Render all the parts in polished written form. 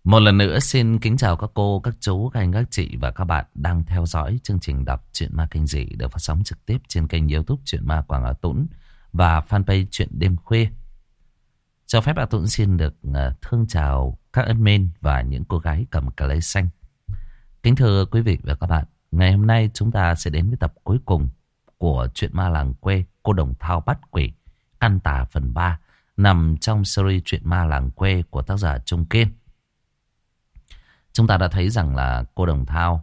Một lần nữa xin kính chào các cô, các chú, các anh, các chị và các bạn đang theo dõi chương trình đọc truyện ma kinh dị được phát sóng trực tiếp trên kênh YouTube Truyện Ma Quảng Hà Tũng và fanpage Truyện Đêm Khuya. Cho phép Hà Tũng xin được thương chào các admin và những cô gái cầm cà lê xanh. Kính thưa quý vị và các bạn, ngày hôm nay chúng ta sẽ đến với tập cuối cùng của Truyện Ma Làng Quê Cô Đồng Thao Bắt Quỷ Căn Tà phần 3 nằm trong series Truyện Ma Làng Quê của tác giả Trung Kiên. Chúng ta đã thấy rằng là cô Đồng Thao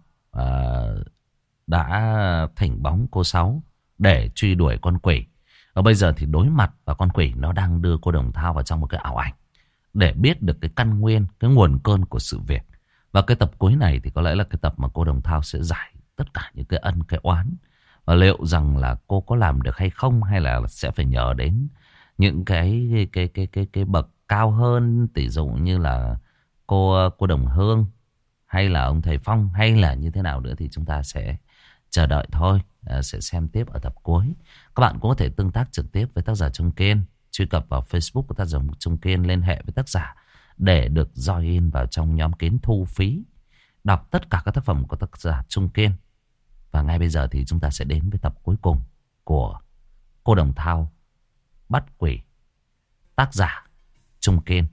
đã thỉnh bóng cô Sáu để truy đuổi con quỷ. Và bây giờ thì đối mặt và con quỷ nó đang đưa cô Đồng Thao vào trong một cái ảo ảnh để biết được cái căn nguyên, cái nguồn cơn của sự việc. Và cái tập cuối này thì có lẽ là cái tập mà cô Đồng Thao sẽ giải tất cả những cái ân, cái oán. Và liệu rằng là cô có làm được hay không, hay là sẽ phải nhờ đến những cái bậc cao hơn, tỷ dụ như là cô Đồng Hương hay là ông thầy Phong hay là như thế nào nữa thì chúng ta sẽ chờ đợi thôi, sẽ xem tiếp ở tập cuối. Các bạn cũng có thể tương tác trực tiếp với tác giả Trung Kiên, truy cập vào Facebook của tác giả Trung Kiên, liên hệ với tác giả để được join vào trong nhóm kín thu phí, đọc tất cả các tác phẩm của tác giả Trung Kiên. Và ngay bây giờ thì chúng ta sẽ đến với tập cuối cùng của Cô Đồng Thao Bắt Quỷ, tác giả Trung Kiên.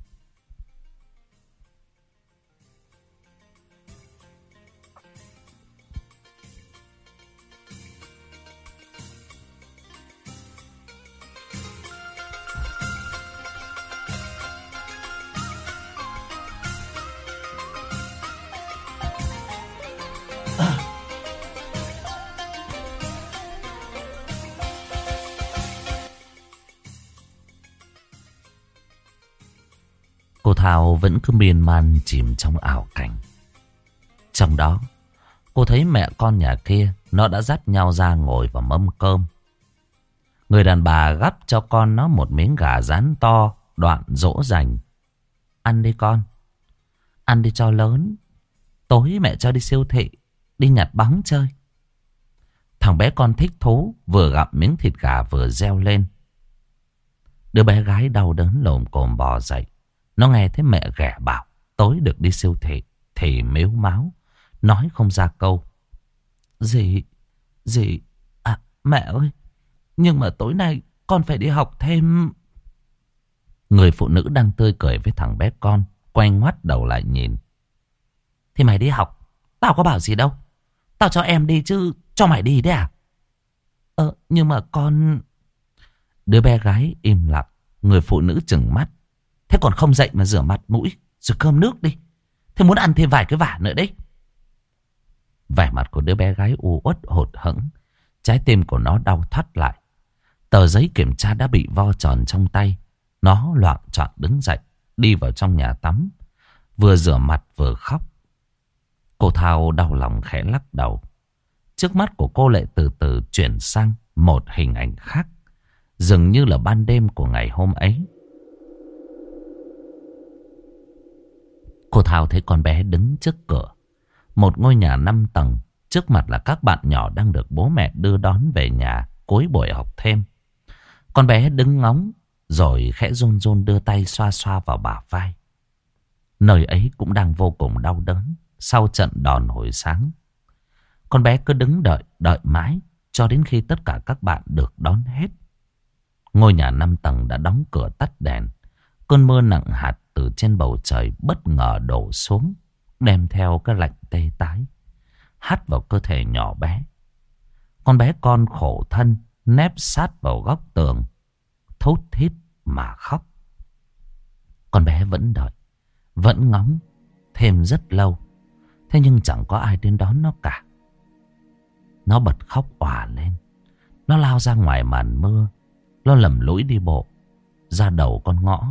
Cô Thao vẫn cứ miên man chìm trong ảo cảnh. Trong đó, cô thấy mẹ con nhà kia nó đã dắt nhau ra ngồi vào mâm cơm. Người đàn bà gắp cho con nó một miếng gà rán to, đoạn dỗ dành. Ăn đi con, ăn đi cho lớn. Tối mẹ cho đi siêu thị, đi nhặt bóng chơi. Thằng bé con thích thú, vừa gặm miếng thịt gà vừa reo lên. Đứa bé gái đau đớn lồm cồm bò dậy. Nó nghe thấy mẹ ghẻ bảo tối được đi siêu thị thì mếu máo, nói không ra câu. Dì, à mẹ ơi, nhưng mà tối nay con phải đi học thêm. Người phụ nữ đang tươi cười với thằng bé con quay ngoắt đầu lại nhìn. Thì mày đi học, tao có bảo gì đâu. Tao cho em đi chứ cho mày đi đấy à? Nhưng mà con... Đứa bé gái im lặng. Người phụ nữ trừng mắt. Thế còn không dậy mà rửa mặt mũi rồi cơm nước đi. Thế muốn ăn thêm vài cái vả nữa đấy. Vẻ mặt của đứa bé gái u uất hụt hẫng. Trái tim của nó đau thắt lại. Tờ giấy kiểm tra đã bị vo tròn trong tay. Nó loạng choạng đứng dậy, đi vào trong nhà tắm, vừa rửa mặt vừa khóc. Cô Thao đau lòng khẽ lắc đầu. Trước mắt của cô lại từ từ chuyển sang một hình ảnh khác, dường như là ban đêm của ngày hôm ấy. Cô Thao thấy con bé đứng trước cửa một ngôi nhà 5 tầng. Trước mặt là các bạn nhỏ đang được bố mẹ đưa đón về nhà cuối buổi học thêm. Con bé đứng ngóng rồi khẽ run run đưa tay xoa xoa vào bả vai. Nơi ấy cũng đang vô cùng đau đớn sau trận đòn hồi sáng. Con bé cứ đứng đợi mãi cho đến khi tất cả các bạn được đón hết. Ngôi nhà 5 tầng đã đóng cửa tắt đèn. Cơn mưa nặng hạt từ trên bầu trời bất ngờ đổ xuống, đem theo cái lạnh tê tái hắt vào cơ thể nhỏ bé. Con bé con khổ thân nép sát vào góc tường, thút thít mà khóc. Con bé vẫn đợi, vẫn ngóng thêm rất lâu. Thế nhưng chẳng có ai đến đón nó cả. Nó bật khóc òa lên. Nó lao ra ngoài màn mưa. Nó lầm lũi đi bộ ra đầu con ngõ.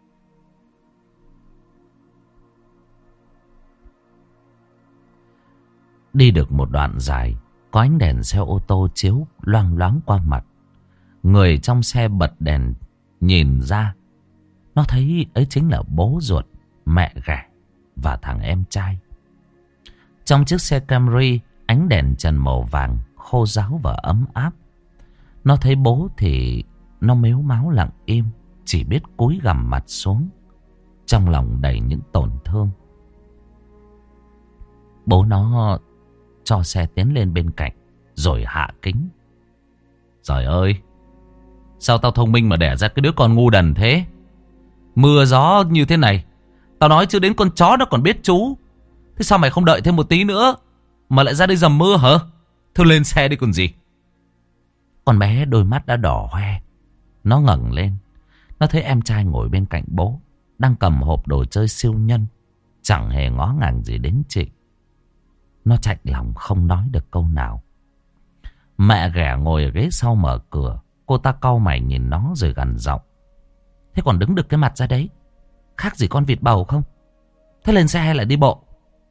Đi được một đoạn dài, có ánh đèn xe ô tô chiếu loang loáng qua mặt. Người trong xe bật đèn nhìn ra. Nó thấy ấy chính là bố ruột, mẹ ghẻ và thằng em trai. Trong chiếc xe Camry, ánh đèn trần màu vàng khô ráo và ấm áp. Nó thấy bố thì nó mếu máo lặng im, chỉ biết cúi gằm mặt xuống, trong lòng đầy những tổn thương. Bố nó cho xe tiến lên bên cạnh rồi hạ kính. Trời ơi, sao tao thông minh mà đẻ ra cái đứa con ngu đần thế? Mưa gió như thế này, tao nói chứ đến con chó nó còn biết chú. Thế sao mày không đợi thêm một tí nữa mà lại ra đây dầm mưa hả? Thôi lên xe đi còn gì. Con bé đôi mắt đã đỏ hoe. Nó ngẩng lên. Nó thấy em trai ngồi bên cạnh bố, đang cầm hộp đồ chơi siêu nhân, chẳng hề ngó ngàng gì đến chị. Nó chạnh lòng không nói được câu nào. Mẹ ghẻ ngồi ở ghế sau mở cửa. Cô ta cau mày nhìn nó rồi gằn giọng. Thế còn đứng được cái mặt ra đấy, khác gì con vịt bầu không? Thế lên xe hay là đi bộ?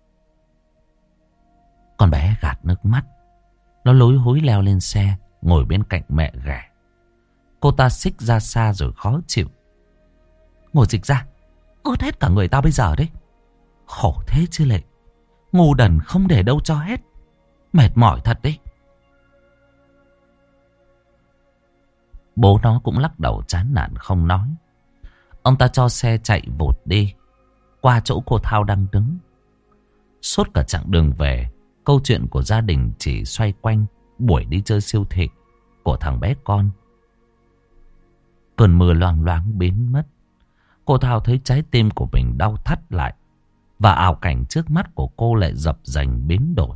Con bé gạt nước mắt. Nó lúi húi leo lên xe, ngồi bên cạnh mẹ ghẻ. Cô ta xích ra xa rồi khó chịu. Ngồi dịch ra, ướt hết cả người tao bây giờ đấy. Khổ thế chứ lệ. Ngu đần không để đâu cho hết. Mệt mỏi thật đấy. Bố nó cũng lắc đầu chán nản không nói. Ông ta cho xe chạy vụt đi qua chỗ cô Thao đang đứng. Suốt cả chặng đường về, câu chuyện của gia đình chỉ xoay quanh buổi đi chơi siêu thị của thằng bé con. Cơn mưa loang loáng biến mất. Cô Thao thấy trái tim của mình đau thắt lại. Và ảo cảnh trước mắt của cô lại dập dành biến đổi.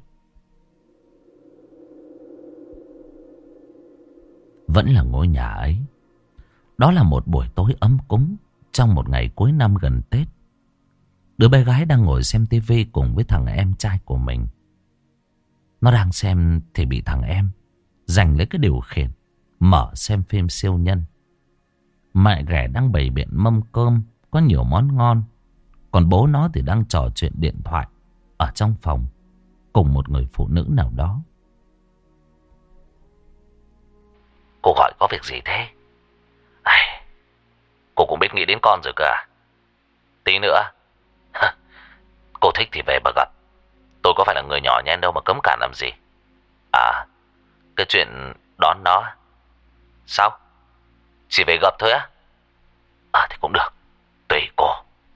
Vẫn là ngôi nhà ấy. Đó là một buổi tối ấm cúng trong một ngày cuối năm gần Tết. Đứa bé gái đang ngồi xem tivi cùng với thằng em trai của mình. Nó đang xem thì bị thằng em giành lấy cái điều khiển, mở xem phim siêu nhân. Mẹ ghẻ đang bày biện mâm cơm, có nhiều món ngon. Còn bố nó thì đang trò chuyện điện thoại ở trong phòng cùng một người phụ nữ nào đó. Cô gọi có việc gì thế? Cô cũng biết nghĩ đến con rồi cơ à? Tí nữa cô thích thì về mà gặp. Tôi có phải là người nhỏ nhen đâu mà cấm cản làm gì. À, cái chuyện đón nó. Sao? Chỉ về gặp thôi á? À thì cũng được, tùy cô.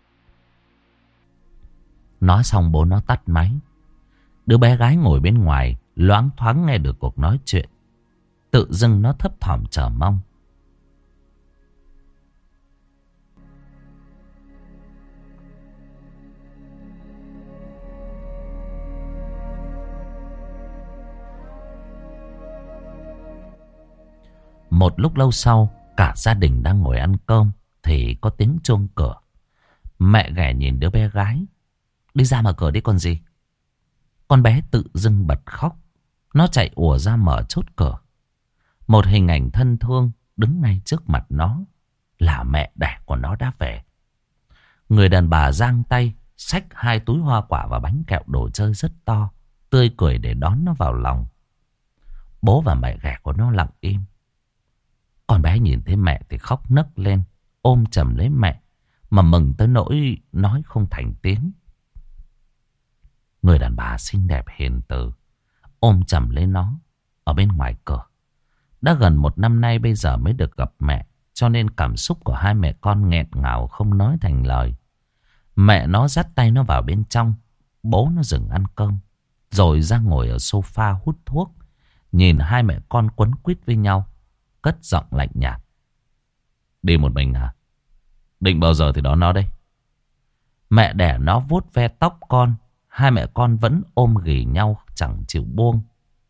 Nói xong bố nó tắt máy. Đứa bé gái ngồi bên ngoài loáng thoáng nghe được cuộc nói chuyện. Tự dưng nó thấp thỏm chờ mong. Một lúc lâu sau, cả gia đình đang ngồi ăn cơm thì có tiếng chuông cửa. Mẹ ghẻ nhìn đứa bé gái. Đi ra mở cửa đi còn gì. Con bé tự dưng bật khóc. Nó chạy ùa ra mở chốt cửa. Một hình ảnh thân thương đứng ngay trước mặt nó là mẹ đẻ của nó đã về. Người đàn bà giang tay xách 2 túi hoa quả và bánh kẹo đồ chơi rất to, tươi cười để đón nó vào lòng. Bố và mẹ ghẻ của nó lặng im. Con bé nhìn thấy mẹ thì khóc nấc lên, ôm chầm lấy mẹ mà mừng tới nỗi nói không thành tiếng. Người đàn bà xinh đẹp hiền từ ôm chầm lấy nó ở bên ngoài cửa. Đã gần 1 năm nay bây giờ mới được gặp mẹ, cho nên cảm xúc của hai mẹ con nghẹn ngào không nói thành lời. Mẹ nó dắt tay nó vào bên trong. Bố nó dừng ăn cơm rồi ra ngồi ở sofa hút thuốc, nhìn hai mẹ con quấn quýt với nhau, cất giọng lạnh nhạt. Đi một mình hả? Định bao giờ thì đón nó đây? Mẹ đẻ nó vuốt ve tóc con. Hai mẹ con vẫn ôm ghì nhau chẳng chịu buông.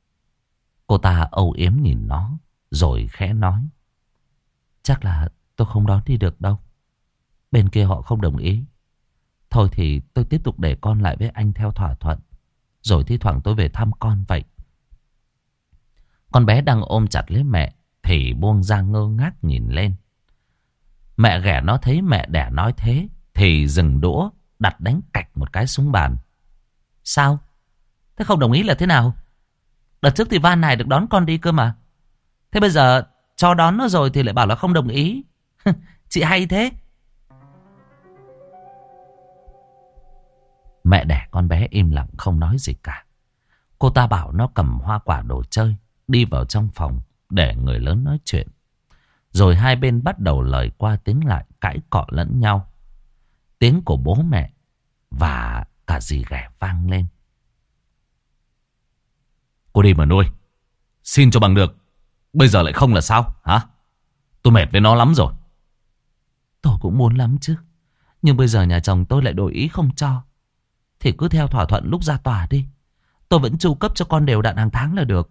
Cô ta âu yếm nhìn nó rồi khẽ nói. Chắc là tôi không đón đi được đâu. Bên kia họ không đồng ý. Thôi thì tôi tiếp tục để con lại với anh theo thỏa thuận. Rồi thi thoảng tôi về thăm con vậy. Con bé đang ôm chặt lấy mẹ thì buông ra ngơ ngác nhìn lên. Mẹ ghẻ nó thấy mẹ đẻ nói thế thì dừng đũa, đặt đánh cạch một cái xuống bàn. Sao? Thế không đồng ý là thế nào? Đợt trước thì van này được đón con đi cơ mà. Thế bây giờ cho đón nó rồi thì lại bảo là không đồng ý. Chị hay thế. Mẹ đẻ con bé im lặng không nói gì cả. Cô ta bảo nó cầm hoa quả đồ chơi đi vào trong phòng để người lớn nói chuyện. Rồi hai bên bắt đầu lời qua tiếng lại, cãi cọ lẫn nhau. Tiếng của bố mẹ và cả dì ghẻ vang lên. Cô đi mà nuôi. Xin cho bằng được. Bây giờ lại không là sao hả? Tôi mệt với nó lắm rồi. Tôi cũng muốn lắm chứ. Nhưng bây giờ nhà chồng tôi lại đổi ý không cho. Thì cứ theo thỏa thuận lúc ra tòa đi. Tôi vẫn chu cấp cho con đều đặn hàng tháng là được.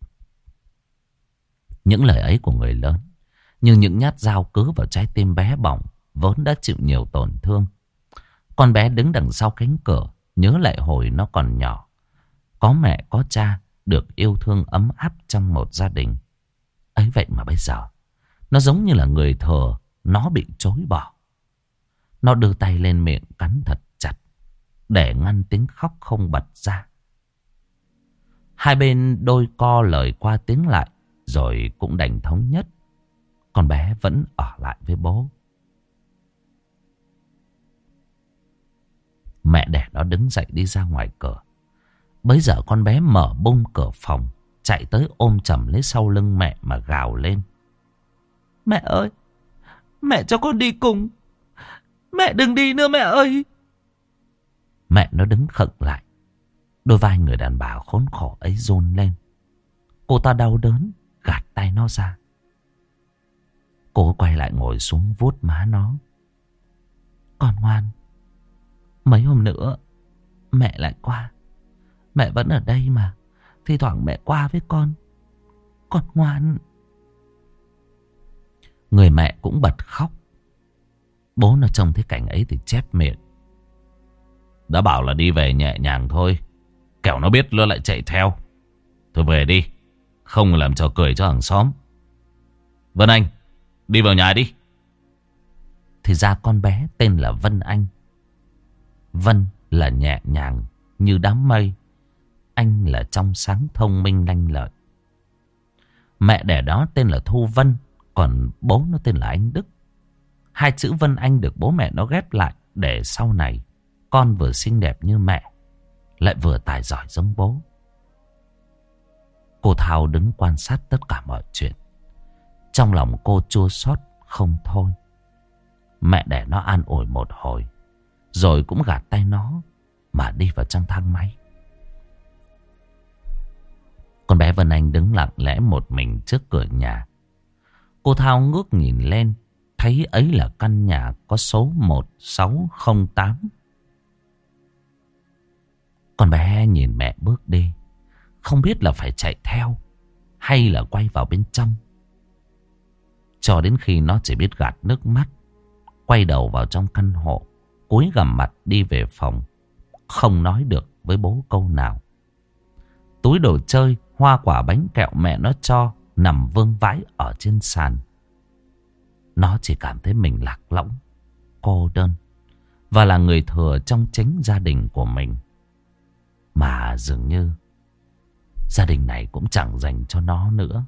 Những lời ấy của người lớn như những nhát dao cứa vào trái tim bé bỏng vốn đã chịu nhiều tổn thương. Con bé đứng đằng sau cánh cửa, nhớ lại hồi nó còn nhỏ. Có mẹ có cha, được yêu thương ấm áp trong một gia đình. Ấy vậy mà bây giờ, nó giống như là người thừa, nó bị chối bỏ. Nó đưa tay lên miệng cắn thật chặt, để ngăn tiếng khóc không bật ra. Hai bên đôi co lời qua tiếng lại, rồi cũng đành thống nhất. Con bé vẫn ở lại với bố. Mẹ đẻ nó đứng dậy đi ra ngoài cửa. Bấy giờ con bé mở bung cửa phòng, chạy tới ôm chầm lấy sau lưng mẹ mà gào lên. Mẹ ơi! Mẹ cho con đi cùng! Mẹ đừng đi nữa mẹ ơi! Mẹ nó đứng khựng lại. Đôi vai người đàn bà khốn khổ ấy run lên. Cô ta đau đớn gạt tay nó ra. Cô quay lại ngồi xuống vuốt má nó. Con ngoan. Mấy hôm nữa mẹ lại qua. Mẹ vẫn ở đây mà. Thi thoảng mẹ qua với con. Con ngoan. Người mẹ cũng bật khóc. Bố nó trông thấy cảnh ấy thì chép miệng. Đã bảo là đi về nhẹ nhàng thôi, kẻo nó biết nó lại chạy theo. Thôi về đi, không làm trò cười cho hàng xóm. Vân Anh, đi vào nhà đi. Thì ra con bé tên là Vân Anh. Vân là nhẹ nhàng như đám mây, Anh là trong sáng thông minh lanh lợi. Mẹ đẻ đó tên là Thu Vân, còn bố nó tên là Anh Đức. Hai chữ Vân Anh được bố mẹ nó ghép lại để sau này con vừa xinh đẹp như mẹ, lại vừa tài giỏi giống bố. Cô Thao đứng quan sát tất cả mọi chuyện. Trong lòng cô chua xót không thôi. Mẹ đẻ nó an ủi một hồi, rồi cũng gạt tay nó mà đi vào trong thang máy. Con bé Vân Anh đứng lặng lẽ một mình trước cửa nhà. Cô Thao ngước nhìn lên, thấy ấy là căn nhà có số 1608. Con bé nhìn mẹ bước đi, không biết là phải chạy theo hay là quay vào bên trong. Cho đến khi nó chỉ biết gạt nước mắt, quay đầu vào trong căn hộ, cúi gằm mặt đi về phòng, không nói được với bố câu nào. Túi đồ chơi, hoa quả bánh kẹo mẹ nó cho nằm vương vãi ở trên sàn. Nó chỉ cảm thấy mình lạc lõng, cô đơn và là người thừa trong chính gia đình của mình. Mà dường như gia đình này cũng chẳng dành cho nó nữa.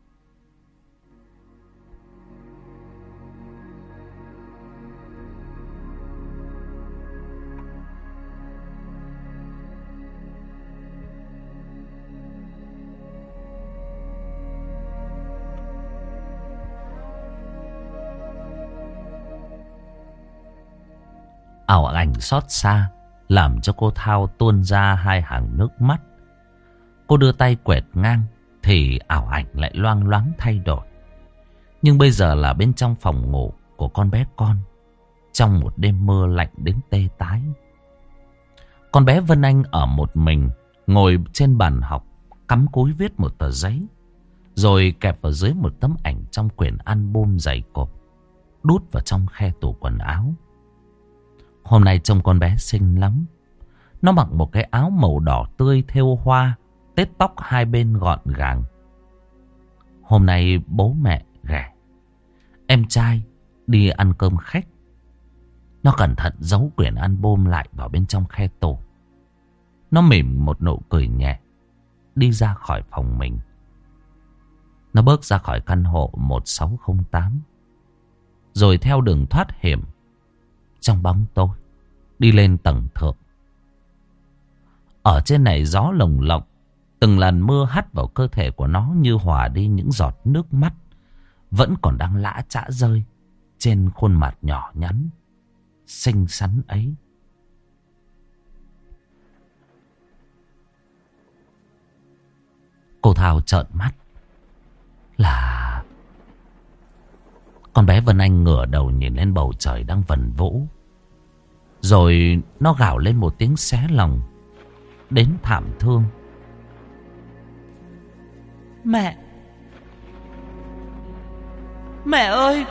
Ảo ảnh xót xa làm cho cô Thao tuôn ra hai hàng nước mắt. Cô đưa tay quẹt ngang thì ảo ảnh lại loang loáng thay đổi. Nhưng bây giờ là bên trong phòng ngủ của con bé con, trong một đêm mưa lạnh đến tê tái. Con bé Vân Anh ở một mình, ngồi trên bàn học, cắm cúi viết một tờ giấy, rồi kẹp vào dưới một tấm ảnh trong quyển album dày cộp, đút vào trong khe tủ quần áo. Hôm nay trông con bé xinh lắm. Nó mặc một cái áo màu đỏ tươi thêu hoa, tết tóc hai bên gọn gàng. Hôm nay bố mẹ ghẻ, em trai đi ăn cơm khách. Nó cẩn thận giấu quyển album lại vào bên trong khe tủ. Nó mỉm một nụ cười nhẹ, đi ra khỏi phòng mình. Nó bước ra khỏi căn hộ 1608, rồi theo đường thoát hiểm trong bóng tối đi lên tầng thượng. Ở trên này gió lồng lộng, từng lần mưa hắt vào cơ thể của nó như hòa đi những giọt nước mắt vẫn còn đang lã chã rơi trên khuôn mặt nhỏ nhắn xinh xắn ấy. Cô Thao trợn mắt. Là con bé Vân Anh ngửa đầu nhìn lên bầu trời đang vần vũ. Rồi nó gào lên một tiếng xé lòng đến thảm thương. Mẹ! Mẹ ơi!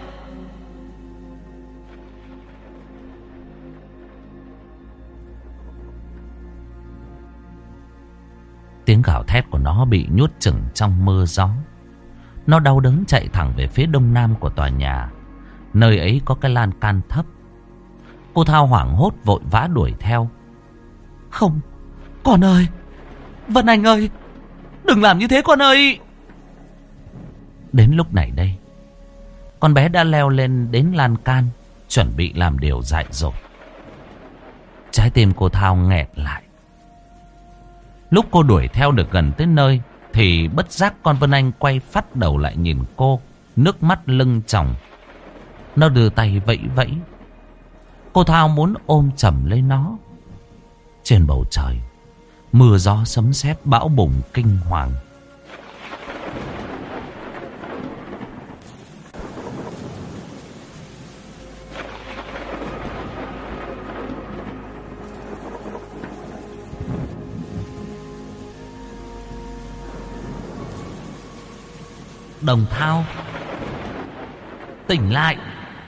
Tiếng gào thét của nó bị nhốt chừng trong mưa gió. Nó đau đớn chạy thẳng về phía đông nam của tòa nhà. Nơi ấy có cái lan can thấp. Cô Thao hoảng hốt vội vã đuổi theo. Không! Con ơi! Vân Anh ơi! Đừng làm như thế con ơi! Đến lúc này đây, con bé đã leo lên đến lan can, chuẩn bị làm điều dại dột. Trái tim cô Thao nghẹt lại. Lúc cô đuổi theo được gần tới nơi thì bất giác con Vân Anh quay phắt đầu lại nhìn cô, nước mắt lưng tròng. Nó đưa tay vẫy vẫy. Cô Thao muốn ôm chầm lấy nó. Trên bầu trời, mưa gió sấm sét bão bùng kinh hoàng. Đồng Thao, tỉnh lại!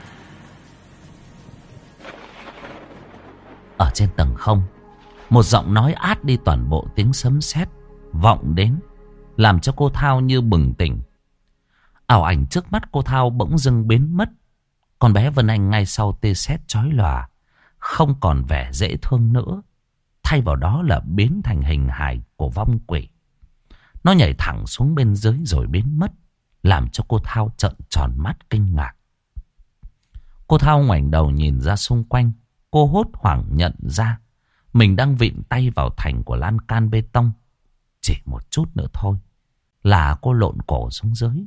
Ở trên tầng không, một giọng nói át đi toàn bộ tiếng sấm sét vọng đến, làm cho cô Thao như bừng tỉnh. Ảo ảnh trước mắt cô Thao bỗng dưng biến mất. Con bé Vân Anh ngay sau tia sét chói lòa, không còn vẻ dễ thương nữa, thay vào đó là biến thành hình hài của vong quỷ. Nó nhảy thẳng xuống bên dưới rồi biến mất, làm cho cô Thao trợn tròn mắt kinh ngạc. Cô Thao ngoảnh đầu nhìn ra xung quanh. Cô hốt hoảng nhận ra mình đang vịn tay vào thành của lan can bê tông. Chỉ một chút nữa thôi là cô lộn cổ xuống dưới.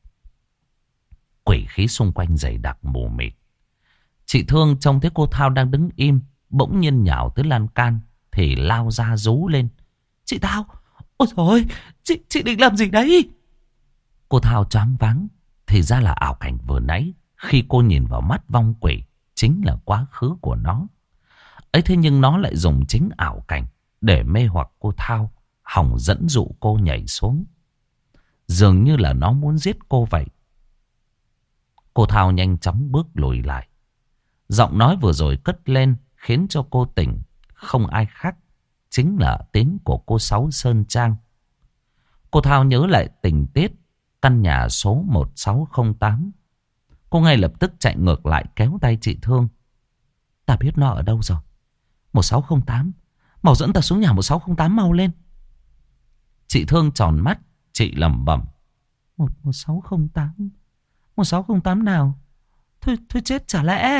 Quỷ khí xung quanh dày đặc mù mịt. Chị Thương trông thấy cô Thao đang đứng im, bỗng nhiên nhào tới lan can thì lao ra rú lên. Chị Thao! Ôi trời ơi! Chị định làm gì đấy? Cô Thao choáng váng. Thì ra là ảo cảnh vừa nãy, khi cô nhìn vào mắt vong quỷ, chính là quá khứ của nó. Ấy thế nhưng nó lại dùng chính ảo cảnh để mê hoặc cô Thao, hòng dẫn dụ cô nhảy xuống. Dường như là nó muốn giết cô vậy. Cô Thao nhanh chóng bước lùi lại. Giọng nói vừa rồi cất lên khiến cho cô tỉnh. Không ai khác, chính là tiếng của cô Sáu Sơn Trang. Cô Thao nhớ lại tình tiết căn nhà số 1608. Cô ngay lập tức chạy ngược lại kéo tay chị Thương. Ta biết nó ở đâu rồi. 1608. Mau dẫn ta xuống nhà 1608 mau lên. Chị Thương tròn mắt. Chị lẩm bẩm. 1608. 1608 nào? Thôi chết chả lẽ...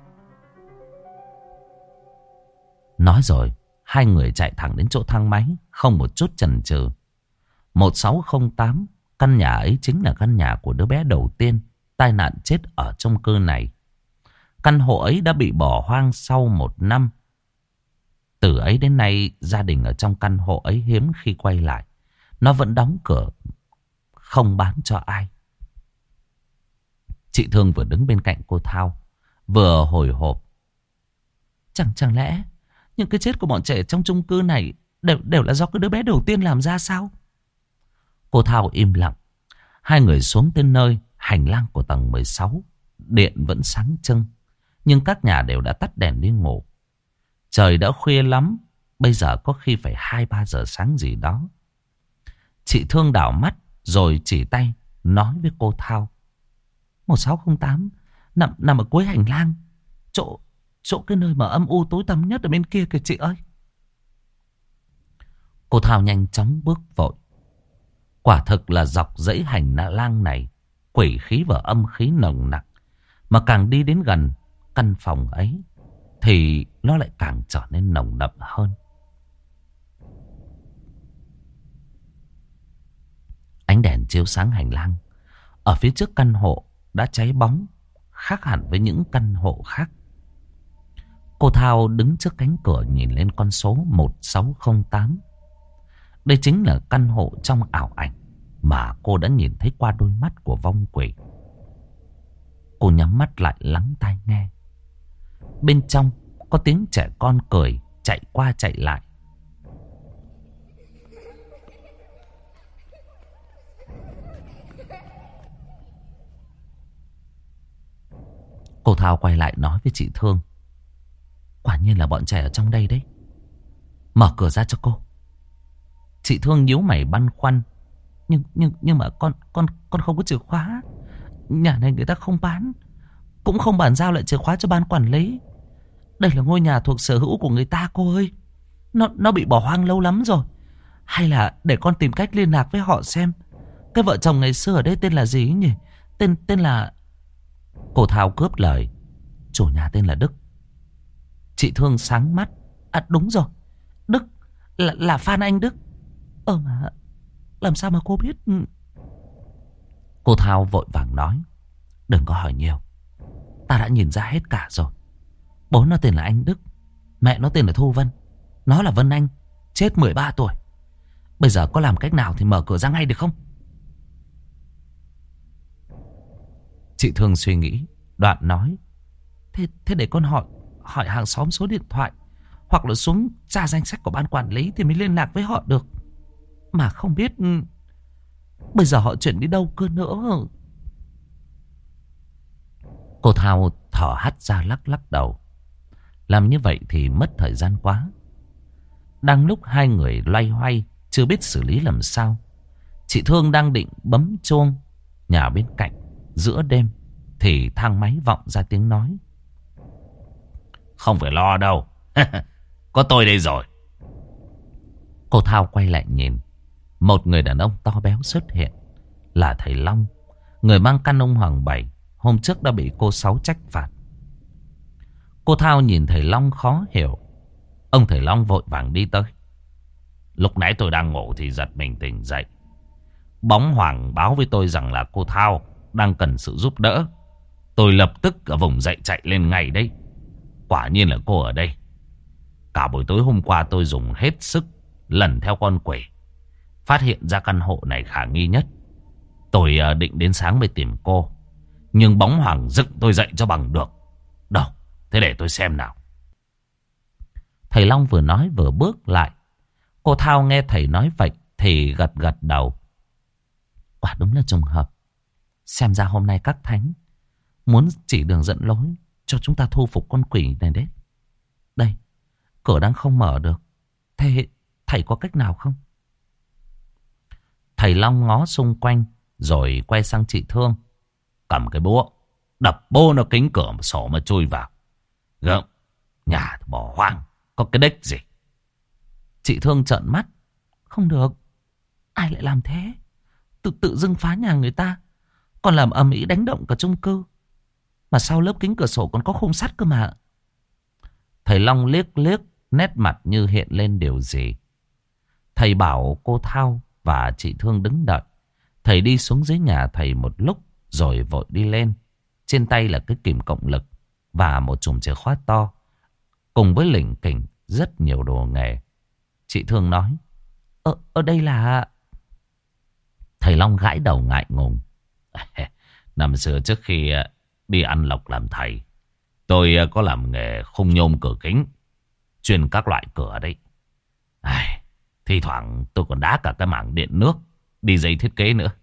Nói rồi, hai người chạy thẳng đến chỗ thang máy, không một chút chần chừ. 1608, căn nhà ấy chính là căn nhà của đứa bé đầu tiên tai nạn chết ở chung cư này. Căn hộ ấy đã bị bỏ hoang sau 1 năm. Từ ấy đến nay, gia đình ở trong căn hộ ấy hiếm khi quay lại. Nó vẫn đóng cửa, không bán cho ai. Chị Thương vừa đứng bên cạnh cô Thao, vừa hồi hộp. Chẳng lẽ những cái chết của bọn trẻ trong chung cư này đều là do cái đứa bé đầu tiên làm ra sao? Cô Thao im lặng. Hai người xuống tới nơi hành lang của tầng 16. Điện vẫn sáng trưng, nhưng các nhà đều đã tắt đèn đi ngủ. Trời đã khuya lắm, bây giờ có khi phải 2-3 giờ sáng gì đó. Chị Thương đảo mắt rồi chỉ tay nói với cô Thao. 1608 nằm ở cuối hành lang, chỗ cái nơi mà âm u tối tăm nhất ở bên kia kìa chị ơi. Cô Thao nhanh chóng bước vội. Quả thực là dọc dãy hành lang này, quỷ khí và âm khí nồng nặc. Mà càng đi đến gần căn phòng ấy thì nó lại càng trở nên nồng đậm hơn. Ánh đèn chiếu sáng hành lang. Ở phía trước căn hộ đã cháy bóng, khác hẳn với những căn hộ khác. Cô Thao đứng trước cánh cửa nhìn lên con số 1608. Đây chính là căn hộ trong ảo ảnh mà cô đã nhìn thấy qua đôi mắt của vong quỷ. Cô nhắm mắt lại lắng tai nghe. Bên trong có tiếng trẻ con cười chạy qua chạy lại. Cô Thao quay lại nói với chị Thương. Quả nhiên là bọn trẻ ở trong đây đấy. Mở cửa ra cho cô. Chị Thương nhíu mày băn khoăn. Nhưng mà con không có chìa khóa. Nhà này người ta không bán, cũng không bàn giao lại chìa khóa cho ban quản lý. Đây là ngôi nhà thuộc sở hữu của người ta cô ơi. Nó bị bỏ hoang lâu lắm rồi. Hay là để con tìm cách liên lạc với họ xem. Cái vợ chồng ngày xưa ở đây tên là gì nhỉ? Tên là... Cô Thao cướp lời. Chủ nhà tên là Đức. Chị Thương sáng mắt. À đúng rồi, Đức là Phan Anh Đức. Mà làm sao mà cô biết? Cô Thao vội vàng nói. Đừng có hỏi nhiều, ta đã nhìn ra hết cả rồi. Bố nó tên là Anh Đức, mẹ nó tên là Thu Vân. Nó là Vân Anh, chết 13 tuổi. Bây giờ có làm cách nào thì mở cửa ra ngay được không? Chị Thương suy nghĩ, đoạn nói. Thế để con hỏi hàng xóm số điện thoại, hoặc là xuống tra danh sách của ban quản lý thì mới liên lạc với họ được. Mà không biết bây giờ họ chuyển đi đâu cơ nữa. Cô Thao thở hắt ra lắc lắc đầu. Làm như vậy thì mất thời gian quá. Đang lúc hai người loay hoay chưa biết xử lý làm sao, chị Thương đang định bấm chuông nhà bên cạnh giữa đêm thì thang máy vọng ra tiếng nói. Không phải lo đâu. Có tôi đây rồi. Cô Thao quay lại nhìn. Một người đàn ông to béo xuất hiện. Là thầy Long, người mang căn ông Hoàng Bảy hôm trước đã bị cô Sáu trách phạt. Cô Thao nhìn thầy Long khó hiểu. Ông thầy Long vội vàng đi tới. Lúc nãy tôi đang ngủ thì giật mình tỉnh dậy. Bóng Hoàng báo với tôi rằng là cô Thao đang cần sự giúp đỡ. Tôi lập tức ở vùng dậy chạy lên ngay đấy. Quả nhiên là cô ở đây. Cả buổi tối hôm qua tôi dùng hết sức lần theo con quỷ, phát hiện ra căn hộ này khả nghi nhất. Tôi định đến sáng mới tìm cô, nhưng bóng Hoàng dựng tôi dậy cho bằng được. Đâu, thế để tôi xem nào. Thầy Long vừa nói vừa bước lại. Cô Thao nghe thầy nói vậy thì gật gật đầu. Quả đúng là trùng hợp. Xem ra hôm nay các thánh muốn chỉ đường dẫn lối cho chúng ta thu phục con quỷ này đấy. Đây, cửa đang không mở được. Thế thầy có cách nào không? Thầy Long ngó xung quanh rồi quay sang chị Thương. Cầm cái búa đập bô nó kính cửa một sổ mà chui vào. Gớm, nhà bỏ hoang, có cái đếch gì. Chị Thương trợn mắt. Không được, ai lại làm thế? Tự dưng phá nhà người ta, còn làm ầm ĩ đánh động cả chung cư. Mà sau lớp kính cửa sổ còn có khung sắt cơ mà. Thầy Long liếc liếc, nét mặt như hiện lên điều gì. Thầy bảo cô Thao và chị Thương đứng đợi. Thầy đi xuống dưới nhà thầy một lúc rồi vội đi lên. Trên tay là cái kìm cộng lực và một chùm chìa khóa to, cùng với lỉnh kỉnh rất nhiều đồ nghề. Chị Thương nói. Ở đây là... Thầy Long gãi đầu ngại ngùng. Năm xưa trước khi đi ăn lộc làm thầy, tôi có làm nghề khung nhôm cửa kính, chuyên các loại cửa đấy. Thi thoảng tôi còn đá cả cái mảng điện nước, đi giấy thiết kế nữa.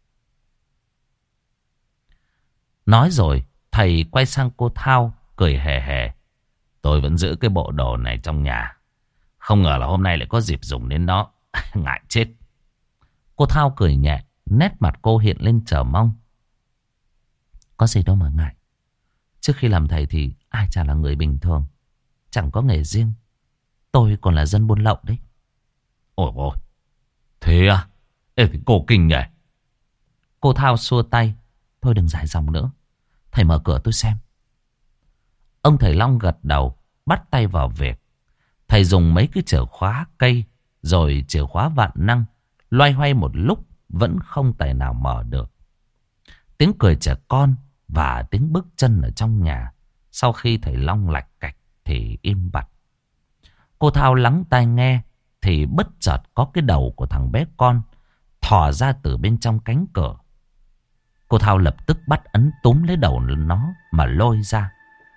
Nói rồi thầy quay sang cô Thao cười hề hề. Tôi vẫn giữ cái bộ đồ này trong nhà, không ngờ là hôm nay lại có dịp dùng đến nó. Ngại chết. Cô Thao cười nhẹ, nét mặt cô hiện lên chờ mong. Có gì đâu mà ngại. Trước khi làm thầy thì ai chả là người bình thường, chẳng có nghề riêng. Tôi còn là dân buôn lậu đấy. Ôi ôi, thế à? Ê thì cô kinh nhỉ. Cô Thao xua tay. Thôi đừng dài dòng nữa, thầy mở cửa tôi xem. Ông thầy Long gật đầu, bắt tay vào việc. Thầy dùng mấy cái chìa khóa cây rồi chìa khóa vạn năng, loay hoay một lúc vẫn không tài nào mở được. Tiếng cười trẻ con và tiếng bước chân ở trong nhà sau khi thầy Long lạch cạch thì im bặt. Cô Thao lắng tai nghe, thì bất chợt có cái đầu của thằng bé con thò ra từ bên trong cánh cửa. Cô Thao lập tức bắt ấn túm lấy đầu nó mà lôi ra.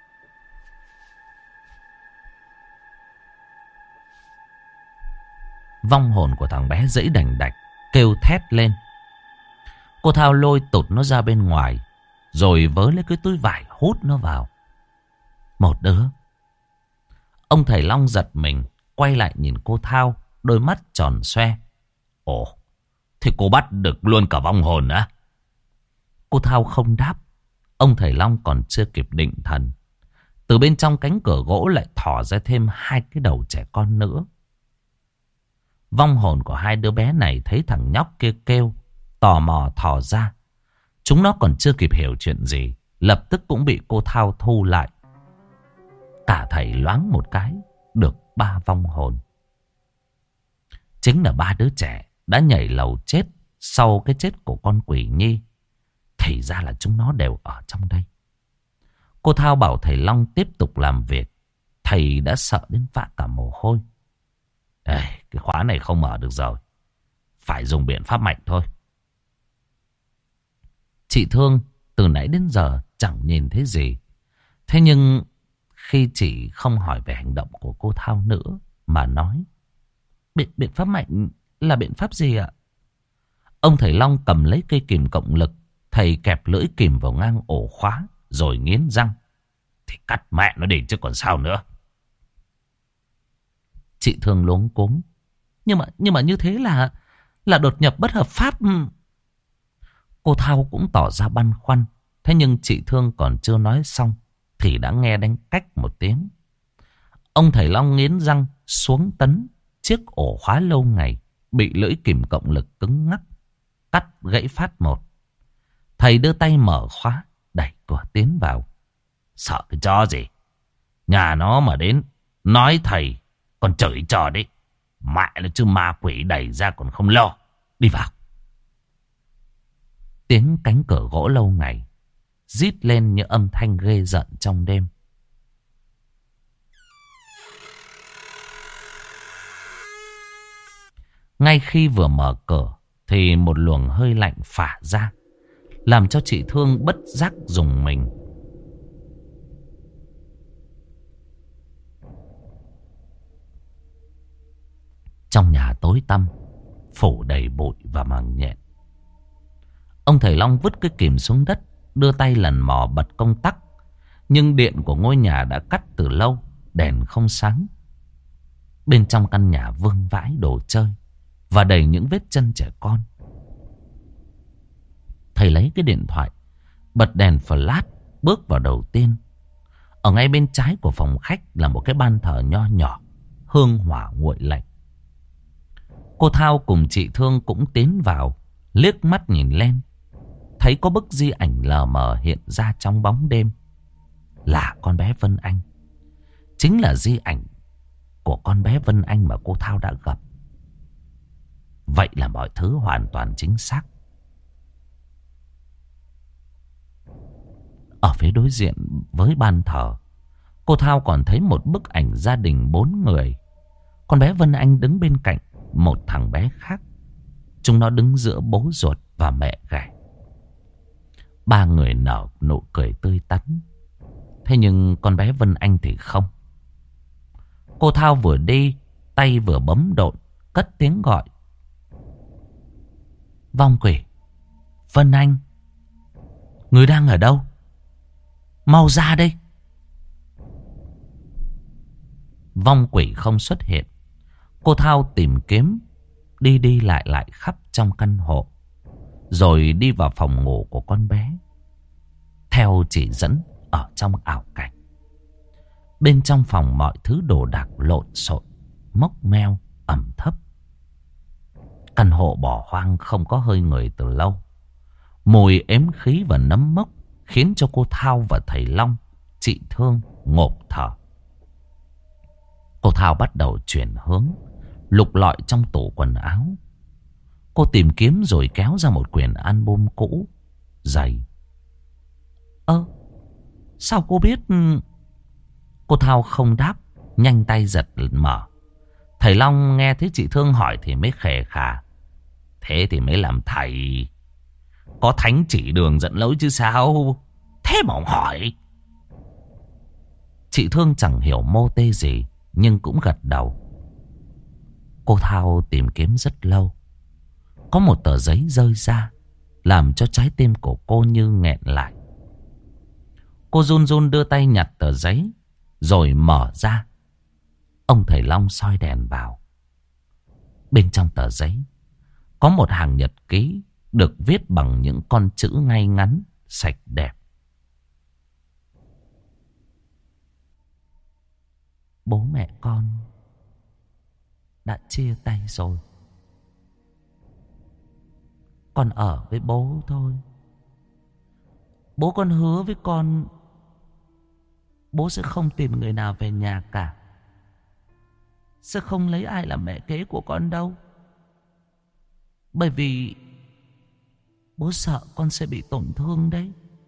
Vong hồn của thằng bé giãy đành đạch, kêu thét lên. Cô Thao lôi tụt nó ra bên ngoài, rồi vớ lấy cái túi vải hút nó vào. Một đứa. Ông thầy Long giật mình, quay lại nhìn cô Thao, đôi mắt tròn xoe. Ồ, thì cô bắt được luôn cả vong hồn á? Cô Thao không đáp. Ông thầy Long còn chưa kịp định thần, từ bên trong cánh cửa gỗ lại thò ra thêm 2 cái đầu trẻ con nữa. Vong hồn của 2 đứa bé này thấy thằng nhóc kia kêu, tò mò thò ra. Chúng nó còn chưa kịp hiểu chuyện gì, lập tức cũng bị cô Thao thu lại. Cả thầy loáng một cái, được 3 vong hồn. Chính là 3 đứa trẻ đã nhảy lầu chết sau cái chết của con quỷ nhi. Thì ra là chúng nó đều ở trong đây. Cô Thao bảo thầy Long tiếp tục làm việc. Thầy đã sợ đến vã cả mồ hôi. Ê, cái khóa này không mở được rồi, phải dùng biện pháp mạnh thôi. Chị Thương từ nãy đến giờ chẳng nhìn thấy gì. Thế nhưng khi chị không hỏi về hành động của cô Thao nữa mà nói, biện pháp mạnh là biện pháp gì ạ? Ông thầy Long cầm lấy cây kìm cộng lực. Thầy kẹp lưỡi kìm vào ngang ổ khóa, rồi nghiến răng. Thì cắt mẹ nó đi chứ còn sao nữa. Chị Thương luống cuống. Nhưng mà như thế là đột nhập bất hợp pháp. Cô Thao cũng tỏ ra băn khoăn. Thế nhưng chị Thương còn chưa nói xong thì đã nghe đánh cách một tiếng. Ông thầy Long nghiến răng xuống tấn chiếc ổ khóa lâu ngày bị lưỡi kìm cộng lực cứng ngắc, cắt gãy phát một. Thầy đưa tay mở khóa, đẩy cửa tiến vào. Sợ cái chó gì? Nhà nó mà đến nói thầy còn chửi trò đấy. Mẹ nó chứ ma quỷ đẩy ra còn không lo. Đi vào. Tiếng cánh cửa gỗ lâu ngày rít lên những âm thanh ghê rợn trong đêm. Ngay khi vừa mở cửa thì một luồng hơi lạnh phả ra, làm cho chị Thương bất giác rùng mình. Trong nhà tối tăm, phủ đầy bụi và màng nhện. Ông thầy Long vứt cái kìm xuống đất, đưa tay lần mò bật công tắc. Nhưng điện của ngôi nhà đã cắt từ lâu, đèn không sáng. Bên trong căn nhà vương vãi đồ chơi và đầy những vết chân trẻ con. Thầy lấy cái điện thoại, bật đèn flash, bước vào đầu tiên. Ở ngay bên trái của phòng khách là một cái ban thờ nho nhỏ, hương hỏa nguội lạnh. Cô Thao cùng chị Thương cũng tiến vào, liếc mắt nhìn lên, thấy có bức di ảnh lờ mờ hiện ra trong bóng đêm. Là con bé Vân Anh. Chính là di ảnh của con bé Vân Anh mà cô Thao đã gặp. Vậy là mọi thứ hoàn toàn chính xác. Ở phía đối diện với ban thờ, cô Thao còn thấy một bức ảnh gia đình 4 người. Con bé Vân Anh đứng bên cạnh một thằng bé khác. Chúng nó đứng giữa bố ruột và mẹ ghẻ. 3 người nở nụ cười tươi tắn. Thế nhưng con bé Vân Anh thì không. Cô Thao vừa đi, tay vừa bấm độn, cất tiếng gọi. Vong quỷ, Vân Anh, người đang ở đâu? Mau ra đây. Vong quỷ không xuất hiện. Cô Thao tìm kiếm, đi lại khắp trong căn hộ, rồi đi vào phòng ngủ của con bé. Theo chỉ dẫn ở trong ảo cảnh, bên trong phòng mọi thứ đồ đạc lộn xộn, mốc meo, ẩm thấp. Căn hộ bỏ hoang không có hơi người từ lâu. Mùi ếm khí và nấm mốc khiến cho cô Thao và thầy Long, chị Thương ngộp thở. Cô Thao bắt đầu chuyển hướng, lục lọi trong tủ quần áo. Cô tìm kiếm rồi kéo ra một quyển album cũ, dày. Sao cô biết? Cô Thao không đáp, nhanh tay giật mở. Thầy Long nghe thấy chị Thương hỏi thì mới khề khà. Thế thì mới làm thầy. Có thánh chỉ đường dẫn lối chứ sao. Thế mà ông hỏi. Chị Thương chẳng hiểu mô tê gì, nhưng cũng gật đầu. Cô Thao tìm kiếm rất lâu. Có một tờ giấy rơi ra, làm cho trái tim của cô như nghẹn lại. Cô run run đưa tay nhặt tờ giấy, rồi mở ra. Ông thầy Long soi đèn vào. Bên trong tờ giấy có một hàng nhật ký được viết bằng những con chữ ngay ngắn, sạch đẹp. Bố mẹ con đã chia tay rồi. Con ở với bố thôi. Bố con hứa với con, bố sẽ không tìm người nào về nhà cả. Sẽ không lấy ai làm mẹ kế của con đâu. Bởi vì bố sợ con sẽ bị tổn thương đấy.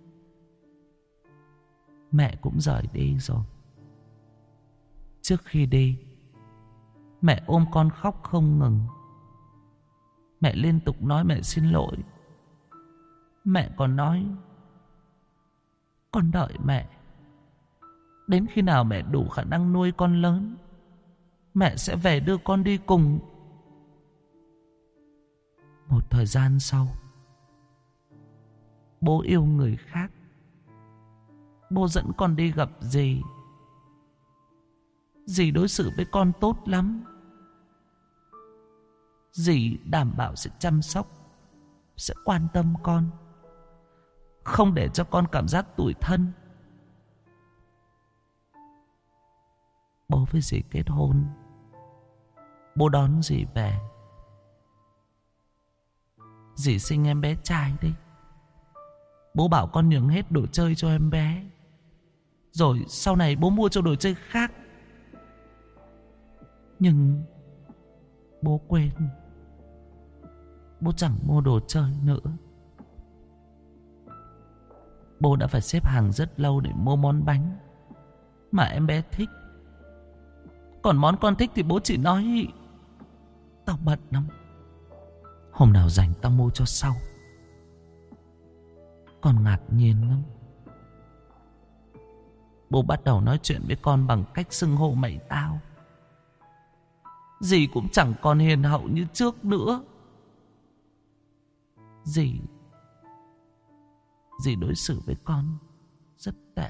Mẹ cũng rời đi rồi. Trước khi đi, mẹ ôm con khóc không ngừng. Mẹ liên tục nói mẹ xin lỗi. Mẹ còn nói con đợi mẹ. Đến khi nào mẹ đủ khả năng nuôi con lớn, mẹ sẽ về đưa con đi cùng. Một thời gian sau, bố yêu người khác. Bố dẫn con đi gặp dì. Dì đối xử với con tốt lắm. Dì đảm bảo sẽ chăm sóc, sẽ quan tâm con, không để cho con cảm giác tủi thân. Bố với dì kết hôn. Bố đón dì về. Dì sinh em bé trai đấy. Bố bảo con nhường hết đồ chơi cho em bé, rồi sau này bố mua cho đồ chơi khác. Nhưng bố quên. Bố chẳng mua đồ chơi nữa. Bố đã phải xếp hàng rất lâu để mua món bánh mà em bé thích. Còn món con thích thì bố chỉ nói tao bận lắm, hôm nào rảnh tao mua cho sau. Con ngạc nhiên lắm. Bố bắt đầu nói chuyện với con bằng cách xưng hô mày tao. Dì cũng chẳng còn hiền hậu như trước nữa. Dì đối xử với con rất tệ.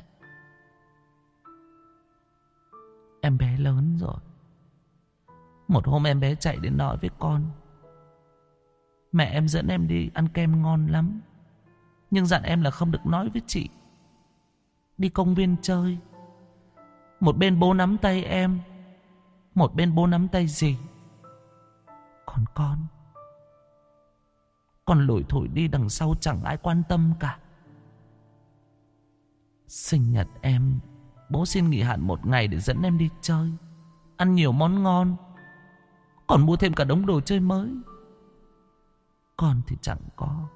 Em bé lớn rồi. Một hôm em bé chạy đến nói với con: mẹ em dẫn em đi ăn kem ngon lắm, nhưng dặn em là không được nói với chị. Đi công viên chơi, một bên bố nắm tay em, một bên bố nắm tay dì. Còn con lủi thủi đi đằng sau, chẳng ai quan tâm cả. Sinh nhật em, bố xin nghỉ hẳn một ngày để dẫn em đi chơi, ăn nhiều món ngon, còn mua thêm cả đống đồ chơi mới. Con thì chẳng có.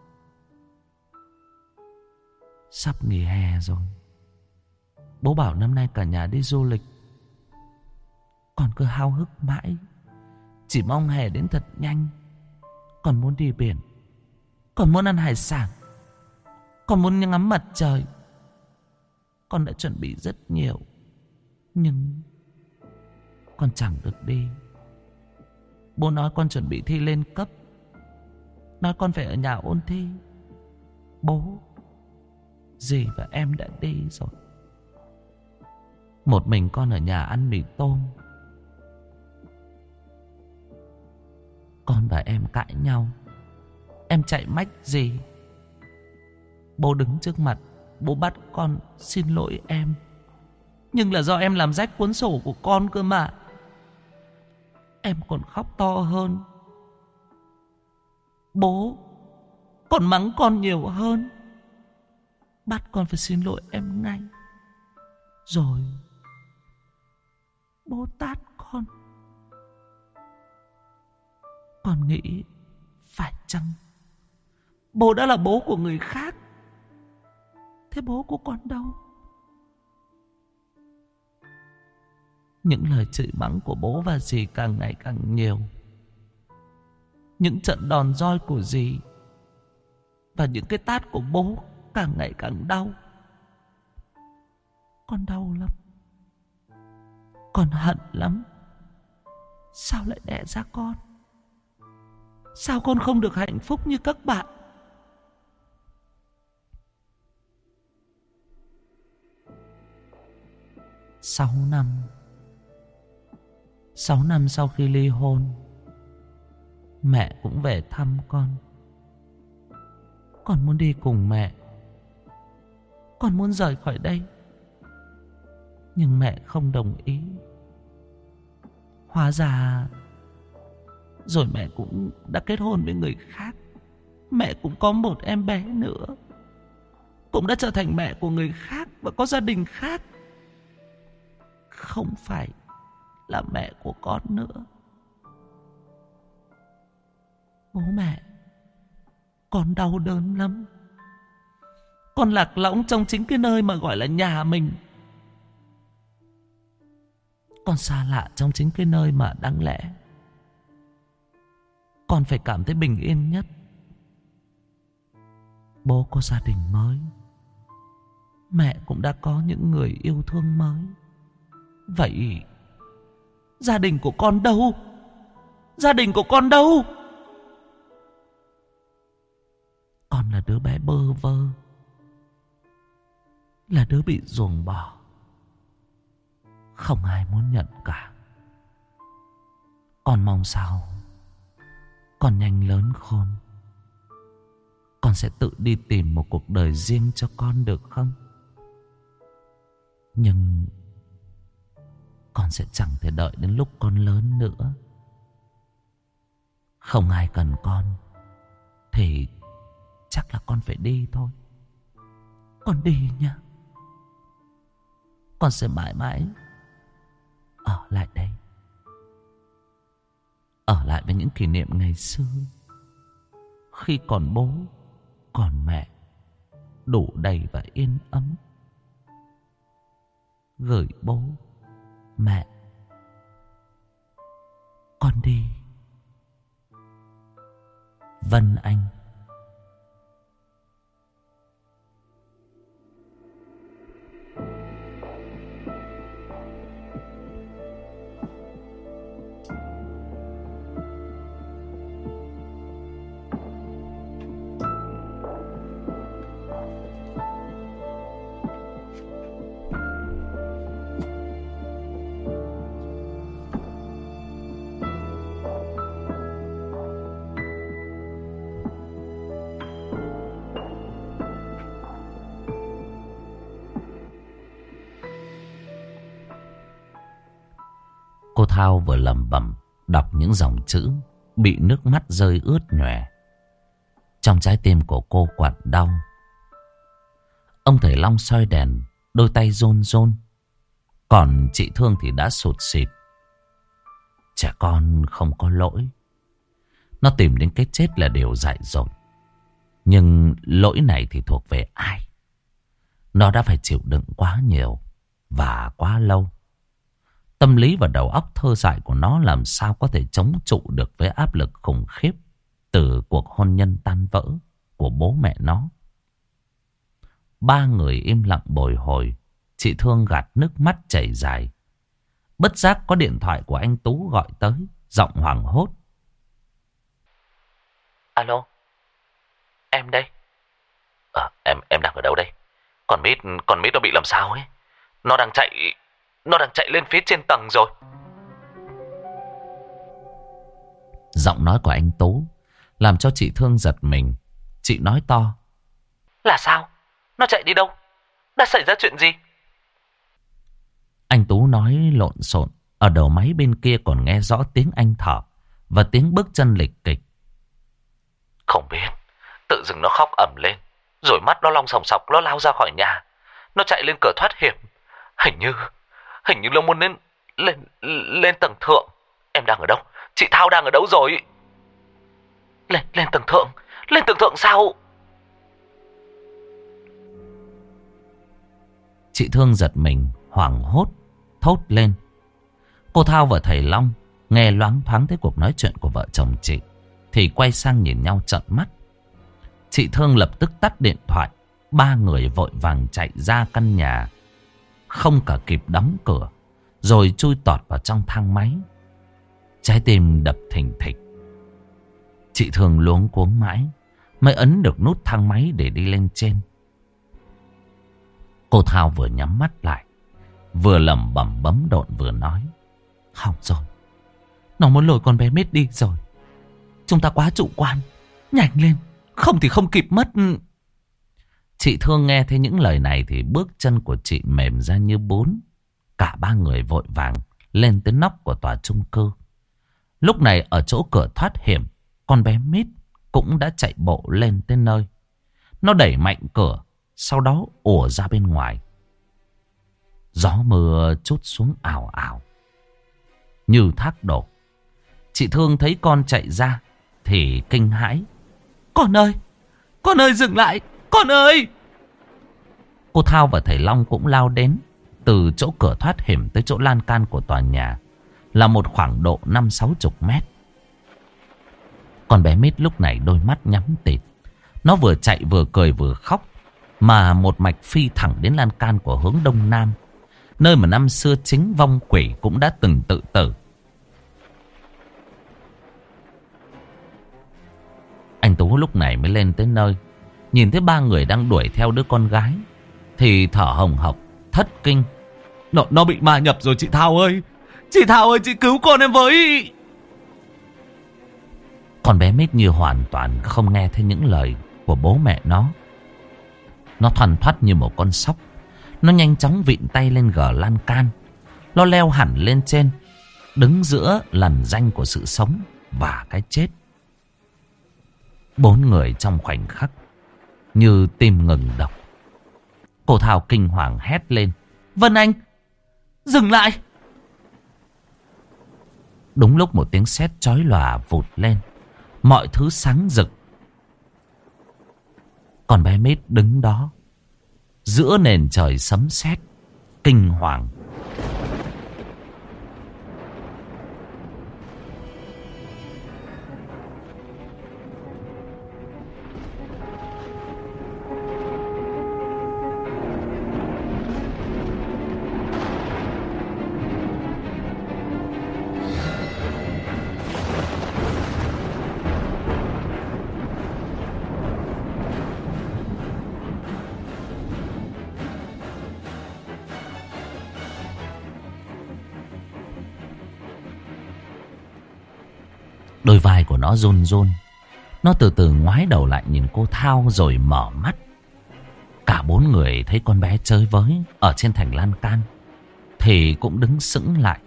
Sắp nghỉ hè rồi, bố bảo năm nay cả nhà đi du lịch. Con cứ háo hức mãi, chỉ mong hè đến thật nhanh. Con muốn đi biển, con muốn ăn hải sản, con muốn ngắm mặt trời. Con đã chuẩn bị rất nhiều, nhưng con chẳng được đi. Bố nói con chuẩn bị thi lên cấp, nói con phải ở nhà ôn thi. Bố, dì và em đã đi rồi. Một mình con ở nhà ăn mì tôm. Con và em cãi nhau, em chạy mách dì. Bố đứng trước mặt, bố bắt con xin lỗi em, nhưng là do em làm rách cuốn sổ của con cơ mà. Em còn khóc to hơn. Bố còn mắng con nhiều hơn, bắt con phải xin lỗi em ngay. Rồi bố tát con. Con nghĩ phải chăng bố đã là bố của người khác? Thế bố của con đâu? Những lời chửi mắng của bố và dì càng ngày càng nhiều. Những trận đòn roi của dì và những cái tát của bố càng ngày càng đau. Con đau lắm. Con hận lắm. Sao lại đẻ ra con? Sao con không được hạnh phúc như các bạn? Sáu năm sau khi ly hôn, mẹ cũng về thăm con. Con muốn đi cùng mẹ. Con muốn rời khỏi đây. Nhưng mẹ không đồng ý. Hóa ra rồi mẹ cũng đã kết hôn với người khác. Mẹ cũng có một em bé nữa, cũng đã trở thành mẹ của người khác và có gia đình khác. Không phải là mẹ của con nữa. Bố mẹ, con đau đớn lắm. Con lạc lõng trong chính cái nơi mà gọi là nhà mình. Con xa lạ trong chính cái nơi mà đáng lẽ con phải cảm thấy bình yên nhất. Bố có gia đình mới, mẹ cũng đã có những người yêu thương mới. Vậy gia đình của con đâu? Gia đình của con đâu? Con là đứa bé bơ vơ, là đứa bị ruồng bỏ, không ai muốn nhận cả. Con mong sao con nhanh lớn khôn, con sẽ tự đi tìm một cuộc đời riêng cho con được không? Nhưng con sẽ chẳng thể đợi đến lúc con lớn nữa. Không ai cần con thì chắc là con phải đi thôi. Con đi nha. Con sẽ mãi mãi ở lại đây, ở lại với những kỷ niệm ngày xưa, khi còn bố còn mẹ, đủ đầy và yên ấm. Gửi bố mẹ, con đi. Vân Anh. Cô Thao vừa lẩm bẩm đọc những dòng chữ, bị nước mắt rơi ướt nhòe. Trong trái tim của cô quặn đau. Ông thầy Long soi đèn, đôi tay run run. Còn chị Thương thì đã sụt sịt. Trẻ con không có lỗi. Nó tìm đến cái chết là điều dại dột. Nhưng lỗi này thì thuộc về ai? Nó đã phải chịu đựng quá nhiều và quá lâu. Tâm lý và đầu óc thơ dại của nó làm sao có thể chống trụ được với áp lực khủng khiếp từ cuộc hôn nhân tan vỡ của bố mẹ nó. Ba người im lặng bồi hồi. Chị Thương gạt nước mắt chảy dài. Bất giác có điện thoại của anh Tú gọi tới, giọng hoảng hốt. Alo, em đây. Em đang ở đâu đây? Con Mít nó bị làm sao ấy? Nó đang chạy lên phía trên tầng rồi. Giọng nói của anh Tú làm cho chị Thương giật mình. Chị nói to. Là sao? Nó chạy đi đâu? Đã xảy ra chuyện gì? Anh Tú nói lộn xộn. Ở đầu máy bên kia còn nghe rõ tiếng anh thở và tiếng bước chân lịch kịch. Không biết. Tự dưng nó khóc ầm lên, rồi mắt nó long sòng sọc, nó lao ra khỏi nhà. Nó chạy lên cửa thoát hiểm. Hình như nó muốn lên tầng thượng. Em đang ở đâu? Chị Thao đang ở đâu rồi? Lên tầng thượng. Lên tầng thượng sao? Chị Thương giật mình, hoảng hốt, thốt lên. Cô Thao và thầy Long nghe loáng thoáng thấy cuộc nói chuyện của vợ chồng chị thì quay sang nhìn nhau trợn mắt. Chị Thương lập tức tắt điện thoại. Ba người vội vàng chạy ra căn nhà, không cả kịp đóng cửa, rồi chui tọt vào trong thang máy. Trái tim đập thình thịch. Chị Thương luống cuống mãi mới ấn được nút thang máy để đi lên trên. Cô Thao vừa nhắm mắt lại, vừa lẩm bẩm bấm độn vừa nói: hỏng rồi, nó muốn lôi con bé Mít đi rồi. Chúng ta quá chủ quan, nhanh lên, không thì không kịp mất. Chị Thương nghe thấy những lời này thì bước chân của chị mềm ra như bún. Cả ba người vội vàng lên tới nóc của tòa chung cư. Lúc này ở chỗ cửa thoát hiểm, con bé Mít cũng đã chạy bộ lên tới nơi. Nó đẩy mạnh cửa, sau đó ùa ra bên ngoài. Gió mưa trút xuống ào ào như thác đổ. Chị Thương thấy con chạy ra thì kinh hãi: con ơi dừng lại, con ơi! Cô Thao và thầy Long cũng lao đến. Từ chỗ cửa thoát hiểm tới chỗ lan can của tòa nhà là một khoảng độ 50-60 mét. Con bé Mít lúc này đôi mắt nhắm tịt. Nó vừa chạy vừa cười vừa khóc, mà một mạch phi thẳng đến lan can của hướng đông nam, nơi mà năm xưa chính vong quỷ cũng đã từng tự tử. Anh Tú lúc này mới lên tới nơi, nhìn thấy ba người đang đuổi theo đứa con gái thì thở hồng hộc thất kinh: Nó bị ma nhập rồi chị Thao ơi! Chị Thao ơi, chị cứu con em với! Con bé Mít như hoàn toàn không nghe thấy những lời của bố mẹ nó. Nó thoăn thoắt như một con sóc. Nó nhanh chóng vịn tay lên gờ lan can. Nó leo hẳn lên trên, đứng giữa lằn ranh của sự sống và cái chết. Bốn người trong khoảnh khắc như tim ngừng đập. Cô Thao kinh hoàng hét lên: Vân Anh, dừng lại! Đúng lúc một tiếng sét chói lòa vụt lên, mọi thứ sáng rực. Còn bé Mít đứng đó giữa nền trời sấm sét, kinh hoàng. Đôi vai của nó run run. Nó từ từ ngoái đầu lại nhìn cô Thao rồi mở mắt. Cả bốn người thấy con bé chơi với ở trên thành lan can thì cũng đứng sững lại.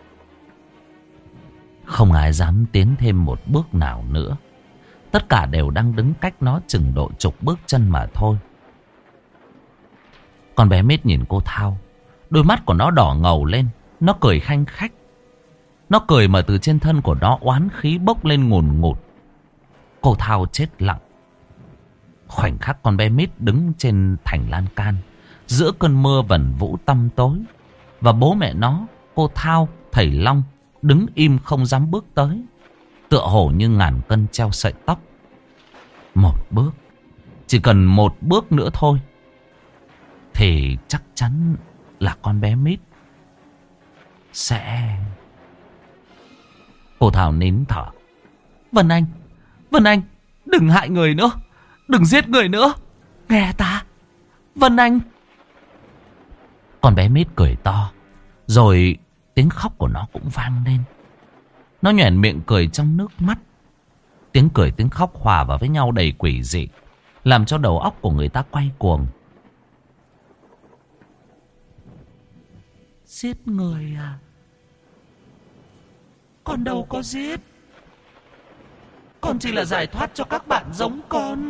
Không ai dám tiến thêm một bước nào nữa. Tất cả đều đang đứng cách nó chừng độ chục bước chân mà thôi. Con bé Mít nhìn cô Thao, đôi mắt của nó đỏ ngầu lên. Nó cười khanh khách. Nó cười mà từ trên thân của nó oán khí bốc lên ngùn ngụt. Cô Thao chết lặng. Khoảnh khắc con bé Mít đứng trên thành lan can giữa cơn mưa vần vũ tăm tối, và bố mẹ nó, cô Thao, thầy Long đứng im không dám bước tới, tựa hồ như ngàn cân treo sợi tóc. Một bước, chỉ cần một bước nữa thôi thì chắc chắn là con bé Mít sẽ... Cô Thảo nín thở: Vân Anh, đừng hại người nữa, đừng giết người nữa, nghe ta, Vân Anh. Con bé Mít cười to, rồi tiếng khóc của nó cũng vang lên. Nó nhoẻn miệng cười trong nước mắt. Tiếng cười tiếng khóc hòa vào với nhau đầy quỷ dị, làm cho đầu óc của người ta quay cuồng. Giết người à? Con đâu có giết. Con chỉ là giải thoát cho các bạn giống con.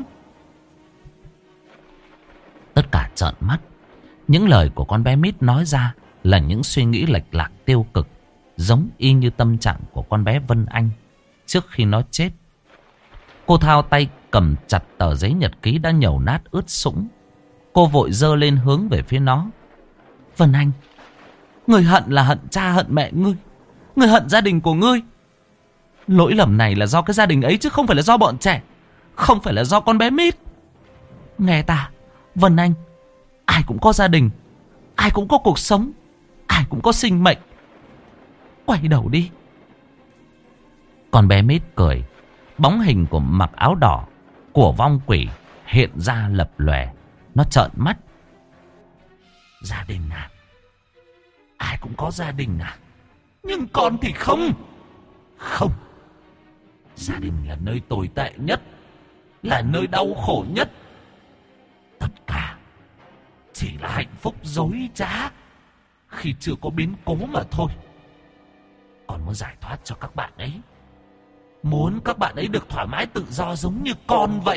Tất cả trợn mắt. Những lời của con bé Mít nói ra là những suy nghĩ lệch lạc tiêu cực, giống y như tâm trạng của con bé Vân Anh trước khi nó chết. Cô Thao tay cầm chặt tờ giấy nhật ký đã nhầu nát ướt sũng. Cô vội giơ lên hướng về phía nó: Vân Anh, người hận là hận cha hận mẹ ngươi, Ngươi hận gia đình của ngươi. Lỗi lầm này là do cái gia đình ấy chứ không phải là do bọn trẻ. Không phải là do con bé Mít. Nghe ta, Vân Anh, ai cũng có gia đình, ai cũng có cuộc sống, ai cũng có sinh mệnh. Quay đầu đi. Con bé Mít cười. Bóng hình của mặc áo đỏ của vong quỷ hiện ra lập lòe. Nó trợn mắt. Gia đình à? Ai cũng có gia đình à? Nhưng con thì không. Không. Gia đình là nơi tồi tệ nhất, là nơi đau khổ nhất. Tất cả chỉ là hạnh phúc dối trá khi chưa có biến cố mà thôi. Con muốn giải thoát cho các bạn ấy, muốn các bạn ấy được thoải mái tự do giống như con vậy.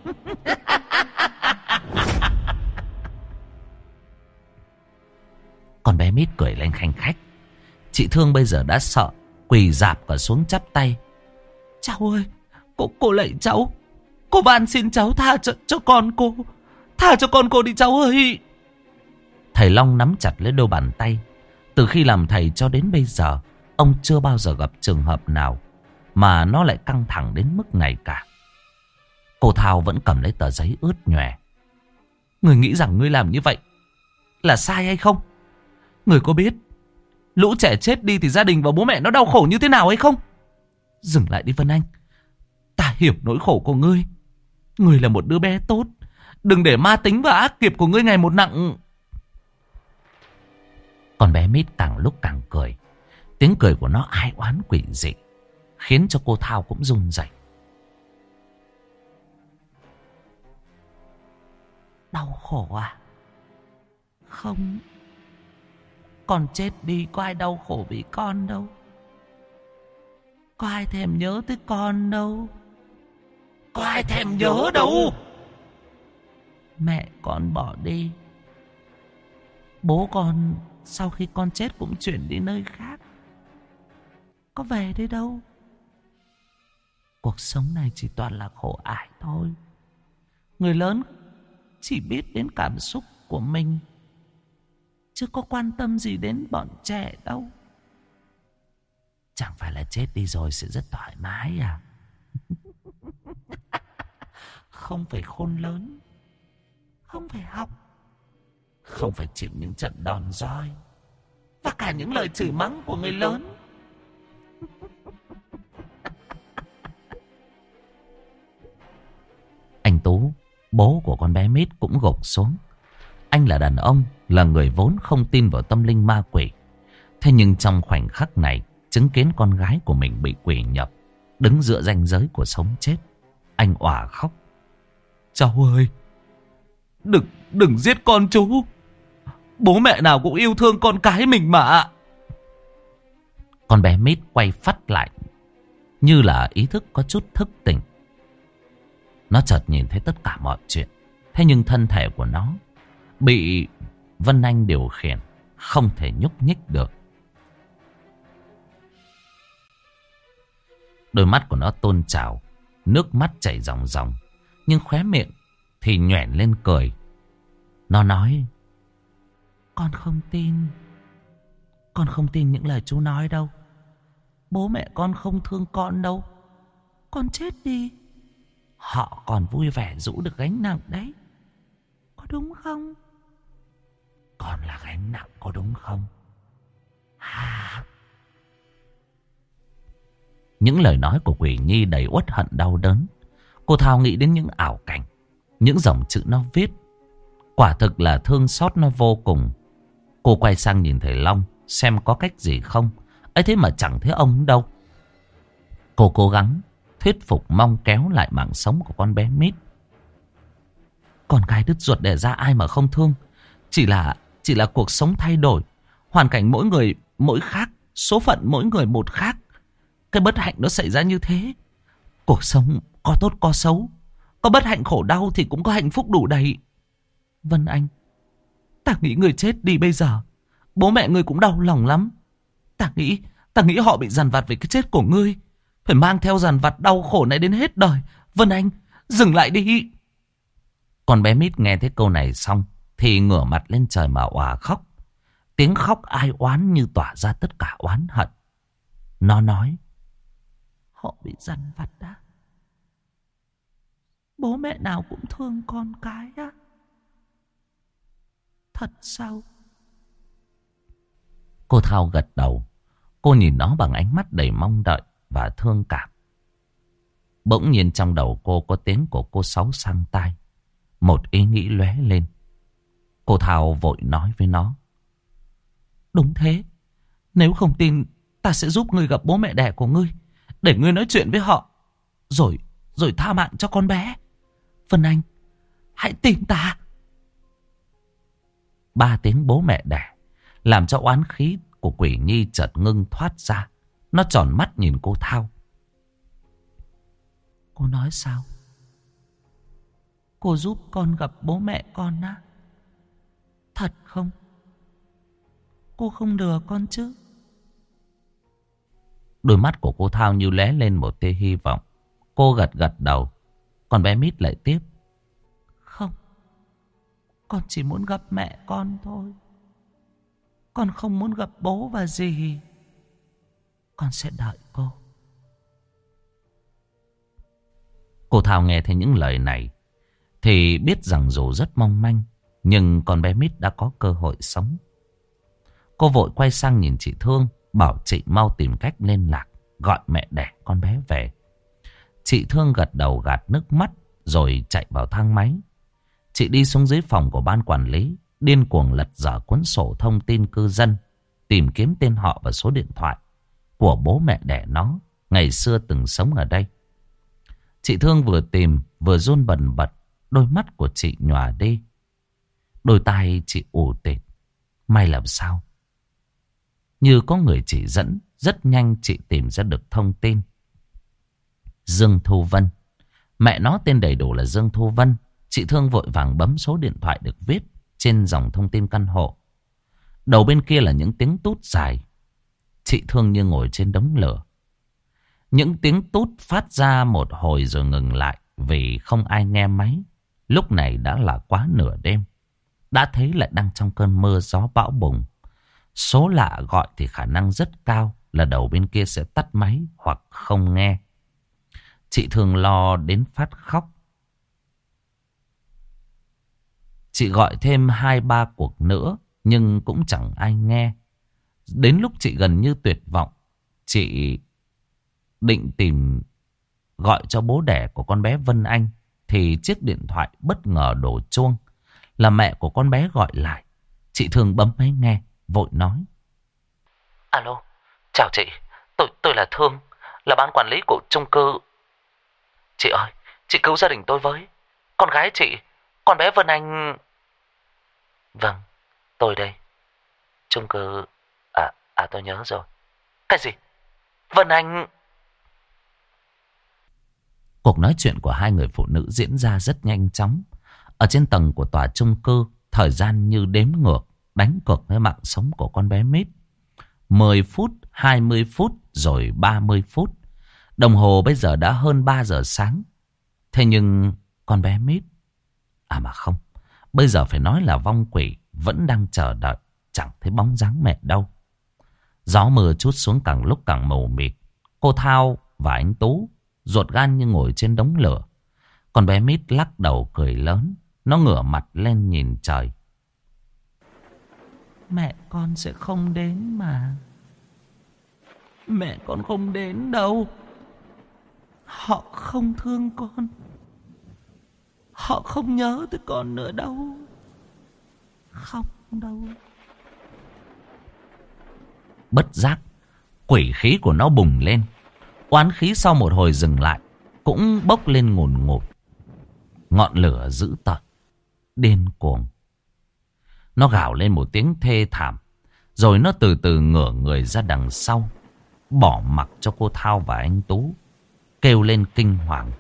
Con bé Mít cười lên khanh khách. Chị Thương bây giờ đã sợ, quỳ rạp cả xuống chắp tay. Cháu ơi, cô lạy cháu. Cô van xin cháu tha cho con cô. Tha cho con cô đi cháu ơi. Thầy Long nắm chặt lấy đôi bàn tay. Từ khi làm thầy cho đến bây giờ, ông chưa bao giờ gặp trường hợp nào mà nó lại căng thẳng đến mức này cả. Cô Thao vẫn cầm lấy tờ giấy ướt nhòe. Người nghĩ rằng ngươi làm như vậy là sai hay không? Người có biết lũ trẻ chết đi thì gia đình và bố mẹ nó đau khổ như thế nào hay không? Dừng lại đi Vân Anh. Ta hiểu nỗi khổ của ngươi. Ngươi là một đứa bé tốt. Đừng để ma tính và ác nghiệp của ngươi ngày một nặng. Con bé Mít càng lúc càng cười. Tiếng cười của nó ai oán quỷ dị, khiến cho cô Thao cũng run rẩy. Đau khổ à? Không. Con chết đi có ai đau khổ vì con đâu. Có ai thèm nhớ tới con đâu. Có ai thèm nhớ đâu. Mẹ con bỏ đi. Bố con sau khi con chết cũng chuyển đi nơi khác. Có về đây đâu. Cuộc sống này chỉ toàn là khổ ải thôi. Người lớn chỉ biết đến cảm xúc của mình, chứ có quan tâm gì đến bọn trẻ đâu. Chẳng phải là chết đi rồi sẽ rất thoải mái à? Không phải khôn lớn, không phải học, không phải chịu những trận đòn roi và cả những lời chửi mắng của người lớn. Anh Tú, bố của con bé Mít, cũng gục xuống. Anh là đàn ông, là người vốn không tin vào tâm linh ma quỷ. Thế nhưng trong khoảnh khắc này, chứng kiến con gái của mình bị quỷ nhập, đứng giữa ranh giới của sống chết, anh òa khóc. Cháu ơi, đừng giết con chú. Bố mẹ nào cũng yêu thương con cái mình mà. Con bé Mít quay phắt lại, như là ý thức có chút thức tỉnh. Nó chợt nhìn thấy tất cả mọi chuyện. Thế nhưng thân thể của nó bị Vân Anh điều khiển, không thể nhúc nhích được. Đôi mắt của nó tôn trào, nước mắt chảy ròng ròng, nhưng khóe miệng thì nhoẻn lên cười. Nó nói: Con không tin. Con không tin những lời chú nói đâu. Bố mẹ con không thương con đâu. Con chết đi, họ còn vui vẻ rũ được gánh nặng đấy. Có đúng không? Con là gánh nặng có đúng không? À. Những lời nói của Quỷ Nhi đầy uất hận đau đớn. Cô Thao nghĩ đến những ảo cảnh, những dòng chữ nó viết. Quả thực là thương xót nó vô cùng. Cô quay sang nhìn thầy Long xem có cách gì không. ấy thế mà chẳng thấy ông đâu. Cô cố gắng thuyết phục mong kéo lại mạng sống của con bé Mít. Con gái đứt ruột đẻ ra ai mà không thương. Chỉ là cuộc sống thay đổi, hoàn cảnh mỗi người mỗi khác, số phận mỗi người một khác. Cái bất hạnh nó xảy ra như thế. Cuộc sống có tốt có xấu, có bất hạnh khổ đau thì cũng có hạnh phúc đủ đầy. Vân Anh, ta nghĩ người chết đi bây giờ, bố mẹ ngươi cũng đau lòng lắm. Ta nghĩ họ bị dằn vặt về cái chết của ngươi, phải mang theo dằn vặt đau khổ này đến hết đời. Vân Anh, dừng lại đi. Con bé Mít nghe thấy câu này xong thì ngửa mặt lên trời mà òa khóc. Tiếng khóc ai oán như tỏa ra tất cả oán hận. Nó nói: họ bị dằn vặt á. Bố mẹ nào cũng thương con cái á. Thật sao? Cô Thao gật đầu. Cô nhìn nó bằng ánh mắt đầy mong đợi và thương cảm. Bỗng nhiên trong đầu cô có tiếng của cô Sáu sang tai. Một ý nghĩ lóe lên. Cô Thao vội nói với nó: đúng thế. Nếu không tin, ta sẽ giúp ngươi gặp bố mẹ đẻ của ngươi, để ngươi nói chuyện với họ, rồi tha mạng cho con bé. Vân Anh, hãy tin ta. 3 tiếng bố mẹ đẻ làm cho oán khí của Quỷ Nhi chợt ngưng thoát ra. Nó tròn mắt nhìn cô Thao. Cô nói sao? Cô giúp con gặp bố mẹ con á? Thật không? Cô không lừa con chứ? Đôi mắt của cô Thao như lóe lên một tia hy vọng. Cô gật gật đầu. Còn bé Mít lại tiếp: không, con chỉ muốn gặp mẹ con thôi. Con không muốn gặp bố và dì. Con sẽ đợi cô. Cô Thao nghe thấy những lời này thì biết rằng dù rất mong manh, nhưng con bé Mít đã có cơ hội sống. Cô vội quay sang nhìn chị Thương, bảo chị mau tìm cách liên lạc, gọi mẹ đẻ con bé về. Chị Thương gật đầu gạt nước mắt rồi chạy vào thang máy. Chị đi xuống dưới phòng của ban quản lý, điên cuồng lật dở cuốn sổ thông tin cư dân, tìm kiếm tên họ và số điện thoại của bố mẹ đẻ nó ngày xưa từng sống ở đây. Chị Thương vừa tìm vừa run bần bật. Đôi mắt của chị nhòa đi. Đôi tai chị ù tịt. May làm sao? Như có người chỉ dẫn, rất nhanh chị tìm ra được thông tin. Dương Thu Vân. Mẹ nó tên đầy đủ là Dương Thu Vân. Chị Thương vội vàng bấm số điện thoại được viết trên dòng thông tin căn hộ. Đầu bên kia là những tiếng tút dài. Chị Thương như ngồi trên đống lửa. Những tiếng tút phát ra một hồi rồi ngừng lại vì không ai nghe máy. Lúc này đã là quá nửa đêm. Đã thấy lại đang trong cơn mưa gió bão bùng. Số lạ gọi thì khả năng rất cao là đầu bên kia sẽ tắt máy hoặc không nghe. Chị Thương lo đến phát khóc. Chị gọi thêm 2-3 cuộc nữa nhưng cũng chẳng ai nghe. Đến lúc chị gần như tuyệt vọng, chị định tìm gọi cho bố đẻ của con bé Vân Anh thì chiếc điện thoại bất ngờ đổ chuông. Là mẹ của con bé gọi lại. Chị Thương bấm máy nghe, vội nói: alo, chào chị, tôi là Thương, là ban quản lý của chung cư. Chị ơi, chị cứu gia đình tôi với. Con gái chị, con bé Vân Anh... Vâng, tôi đây. Chung cư... tôi nhớ rồi. Cái gì? Vân Anh... Cuộc nói chuyện của hai người phụ nữ diễn ra rất nhanh chóng. Ở trên tầng của tòa chung cư, thời gian như đếm ngược, đánh cược với mạng sống của con bé Mít. 10 phút, 20 phút, rồi 30 phút. Đồng hồ bây giờ đã hơn 3 giờ sáng. Thế nhưng con bé Mít... mà không, bây giờ phải nói là vong quỷ vẫn đang chờ đợi, chẳng thấy bóng dáng mẹ đâu. Gió mưa trút xuống càng lúc càng mù mịt. Cô Thao và anh Tú ruột gan như ngồi trên đống lửa. Con bé Mít lắc đầu cười lớn. Nó ngửa mặt lên nhìn trời. Mẹ con sẽ không đến mà. Mẹ con không đến đâu. Họ không thương con. Họ không nhớ tới con nữa đâu. Không đâu. Bất giác, quỷ khí của nó bùng lên. Oán khí sau một hồi dừng lại cũng bốc lên ngùn ngụt. Ngọn lửa dữ tợn, điên cuồng. Nó gào lên một tiếng thê thảm. Rồi nó từ từ ngửa người ra đằng sau, bỏ mặc cho cô Thao và anh Tú kêu lên kinh hoàng.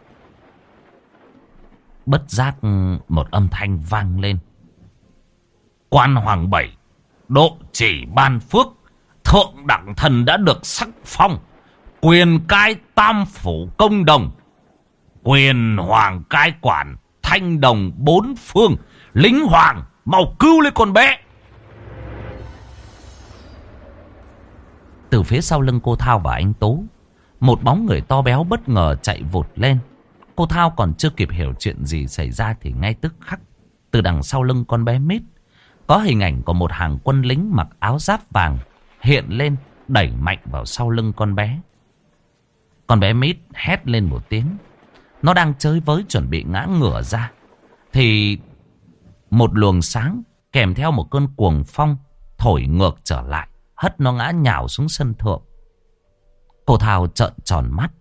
Bất giác một âm thanh vang lên. Quan Hoàng Bảy, độ chỉ ban phước, thượng đẳng thần đã được sắc phong, quyền cai tam phủ công đồng, quyền hoàng cai quản thanh đồng 4 phương. Lính hoàng mau cứu lấy con bé. Từ phía sau lưng cô Thao và anh Tú, một bóng người to béo bất ngờ chạy vụt lên. Cô Thao còn chưa kịp hiểu chuyện gì xảy ra thì ngay tức khắc, từ đằng sau lưng con bé Mít, có hình ảnh của một hàng quân lính mặc áo giáp vàng hiện lên, đẩy mạnh vào sau lưng con bé. Con bé Mít hét lên một tiếng. Nó đang chơi với chuẩn bị ngã ngửa ra, thì một luồng sáng kèm theo một cơn cuồng phong thổi ngược trở lại, hất nó ngã nhào xuống sân thượng. Cô Thao trợn tròn mắt.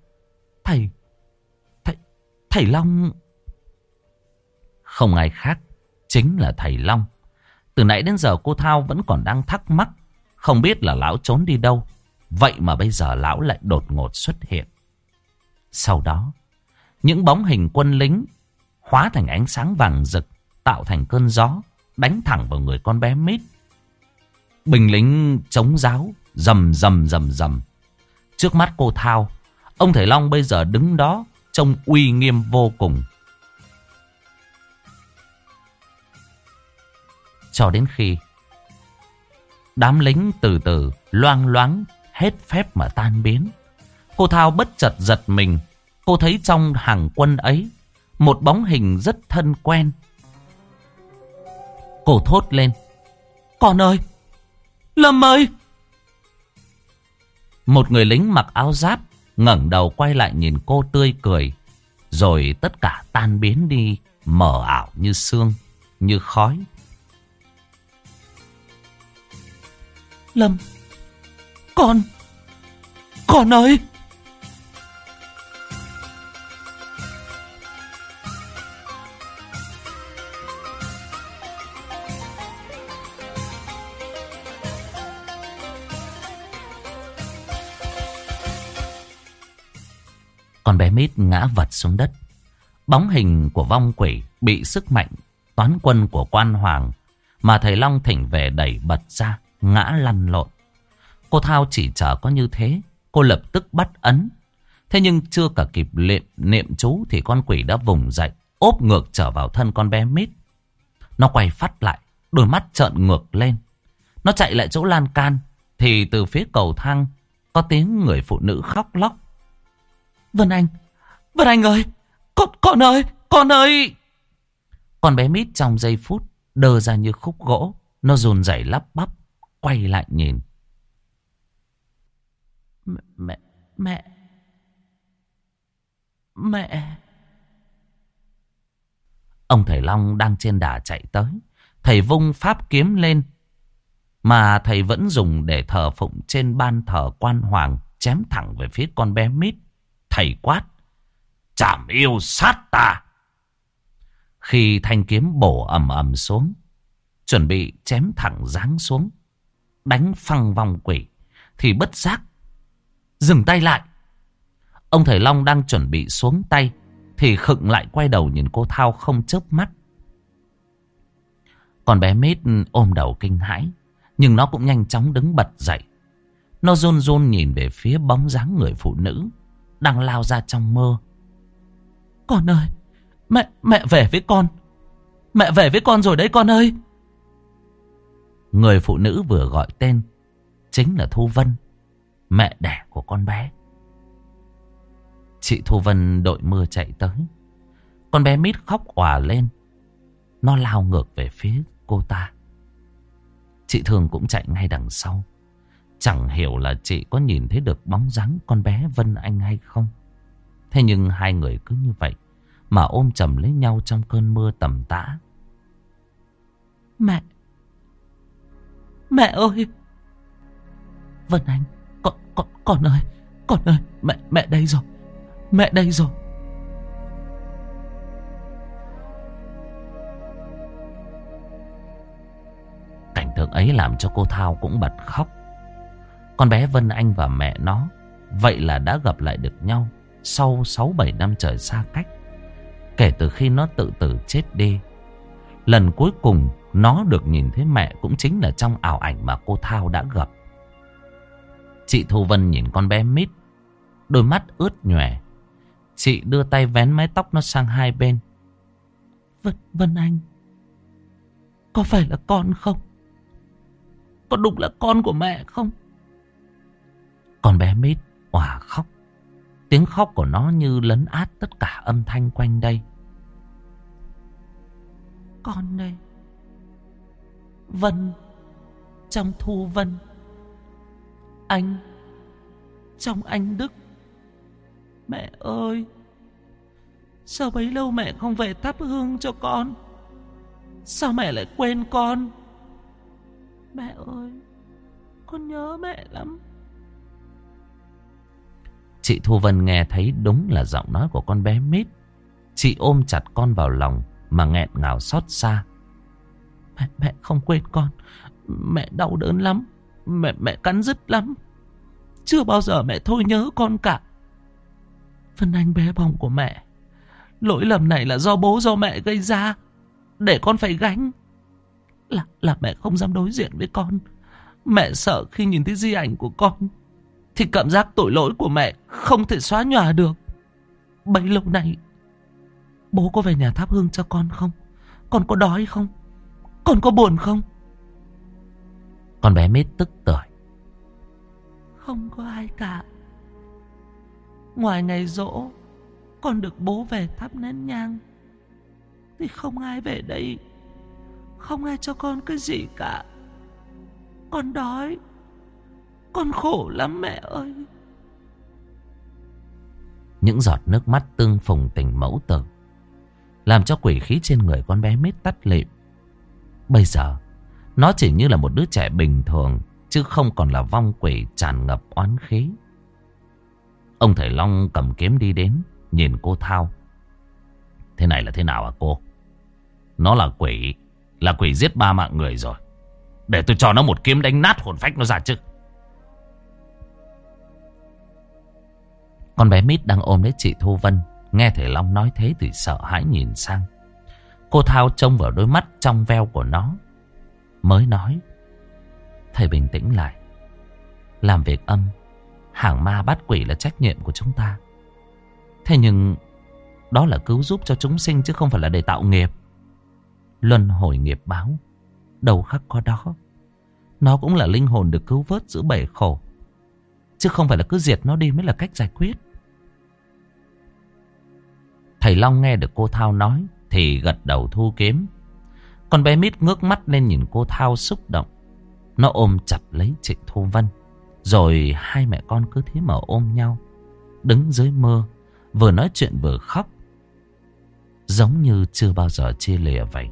Thầy Long. Không ai khác, chính là thầy Long. Từ nãy đến giờ cô Thao vẫn còn đang thắc mắc, không biết là lão trốn đi đâu. Vậy mà bây giờ lão lại đột ngột xuất hiện. Sau đó, những bóng hình quân lính hóa thành ánh sáng vàng rực, tạo thành cơn gió, đánh thẳng vào người con bé Mít. Binh lính chống giáo, rầm rầm rầm rầm. Trước mắt cô Thao, ông thầy Long bây giờ đứng đó, trông uy nghiêm vô cùng. Cho đến khi đám lính từ từ loang loáng hết phép mà tan biến, cô Thao bất chợt giật mình. Cô thấy trong hàng quân ấy một bóng hình rất thân quen. Cô thốt lên: "Con ơi! Lâm ơi!" Một người lính mặc áo giáp ngẩng đầu quay lại nhìn cô tươi cười, rồi tất cả tan biến đi, mờ ảo như sương, như khói. "Lâm! Con ơi!" Con bé Mít ngã vật xuống đất. Bóng hình của vong quỷ bị sức mạnh toán quân của quan hoàng mà thầy Long thỉnh về đẩy bật ra, ngã lăn lộn. Cô Thao chỉ chờ có như thế, cô lập tức bắt ấn. Thế nhưng chưa cả kịp niệm chú thì con quỷ đã vùng dậy, ốp ngược trở vào thân con bé Mít. Nó quay phát lại, đôi mắt trợn ngược lên. Nó chạy lại chỗ lan can thì từ phía cầu thang có tiếng người phụ nữ khóc lóc: Vân Anh ơi, con ơi, con ơi!" Con bé Mít trong giây phút đơ ra như khúc gỗ. Nó run rẩy lắp bắp quay lại nhìn. Mẹ. Ông thầy Long đang trên đà chạy tới. Thầy vung pháp kiếm lên mà thầy vẫn dùng để thờ phụng trên ban thờ quan hoàng, chém thẳng về phía con bé Mít. Thầy quát: "Trảm yêu sát ta!" Khi thanh kiếm bổ ầm ầm xuống, chuẩn bị chém thẳng giáng xuống, đánh phăng vong quỷ, thì bất giác dừng tay lại. Ông thầy Long đang chuẩn bị xuống tay thì khựng lại, quay đầu nhìn cô Thao không chớp mắt. Con bé Mít ôm đầu kinh hãi, nhưng nó cũng nhanh chóng đứng bật dậy. Nó run run nhìn về phía bóng dáng người phụ nữ đang lao ra trong mơ. "Con ơi, mẹ về với con. Mẹ về với con rồi đấy con ơi." Người phụ nữ vừa gọi tên chính là Thu Vân, mẹ đẻ của con bé. Chị Thu Vân đội mưa chạy tới. Con bé Mít khóc òa lên. Nó lao ngược về phía cô ta. Chị Thương cũng chạy ngay đằng sau. Chẳng hiểu là chị có nhìn thấy được bóng dáng con bé Vân Anh hay không. Thế nhưng hai người cứ như vậy mà ôm chầm lấy nhau trong cơn mưa tầm tã. Mẹ ơi! Vân Anh, con ơi, mẹ đây rồi. Mẹ đây rồi. Cảnh tượng ấy làm cho cô Thao cũng bật khóc. Con bé Vân Anh và mẹ nó vậy là đã gặp lại được nhau sau 6-7 năm trời xa cách, kể từ khi nó tự tử chết đi. Lần cuối cùng nó được nhìn thấy mẹ cũng chính là trong ảo ảnh mà cô Thao đã gặp. Chị Thu Vân nhìn con bé Mít, đôi mắt ướt nhòe. Chị đưa tay vén mái tóc nó sang hai bên. Vân Anh, có phải là con không? Có đúng là con của mẹ không? Con bé Mít òa khóc. Tiếng khóc của nó như lấn át tất cả âm thanh quanh đây. Con đây, Vân trong Thu Vân, anh trong Anh Đức. Mẹ ơi, sao bấy lâu mẹ không về thắp hương cho con? Sao mẹ lại quên con? Mẹ ơi, con nhớ mẹ lắm. Chị Thu Vân nghe thấy đúng là giọng nói của con bé Mít. Chị ôm chặt con vào lòng mà nghẹn ngào xót xa. Mẹ không quên con. Mẹ đau đớn lắm. Mẹ cắn rứt lắm. Chưa bao giờ mẹ thôi nhớ con cả. Vân Anh bé bỏng của mẹ, lỗi lầm này là do bố do mẹ gây ra, để con phải gánh. Là mẹ không dám đối diện với con. Mẹ sợ khi nhìn thấy di ảnh của con thì cảm giác tội lỗi của mẹ không thể xóa nhòa được. Bấy lâu nay bố có về nhà thắp hương cho con không? Con có đói không? Con có buồn không? Con bé Mít tức tưởi. Không có ai cả. Ngoài ngày giỗ con được bố về thắp nén nhang thì không ai về đây. Không ai cho con cái gì cả. Con đói. Con khổ lắm mẹ ơi. Những giọt nước mắt tương phùng tình mẫu tử làm cho quỷ khí trên người con bé Mít tắt lịm. Bây giờ nó chỉ như là một đứa trẻ bình thường, chứ không còn là vong quỷ tràn ngập oán khí. Ông thầy Long cầm kiếm đi đến, nhìn cô Thao. Thế này là thế nào à cô? Nó là quỷ giết 3 mạng người rồi. Để tôi cho nó một kiếm đánh nát hồn phách nó ra chứ. Con bé Mít đang ôm lấy chị Thu Vân, nghe thầy Long nói thế thì sợ hãi nhìn sang. Cô Thao trông vào đôi mắt trong veo của nó, mới nói: thầy bình tĩnh lại. Làm việc âm, hàng ma bắt quỷ là trách nhiệm của chúng ta. Thế nhưng đó là cứu giúp cho chúng sinh, chứ không phải là để tạo nghiệp. Luân hồi nghiệp báo, đầu khắc có đó. Nó cũng là linh hồn được cứu vớt giữa bể khổ, chứ không phải là cứ diệt nó đi mới là cách giải quyết. Thầy Long nghe được cô Thao nói thì gật đầu thu kiếm. Con bé Mít ngước mắt lên nhìn cô Thao xúc động. Nó ôm chặt lấy chị Thu Vân. Rồi hai mẹ con cứ thế mà ôm nhau, đứng dưới mưa, vừa nói chuyện vừa khóc, giống như chưa bao giờ chia lìa vậy.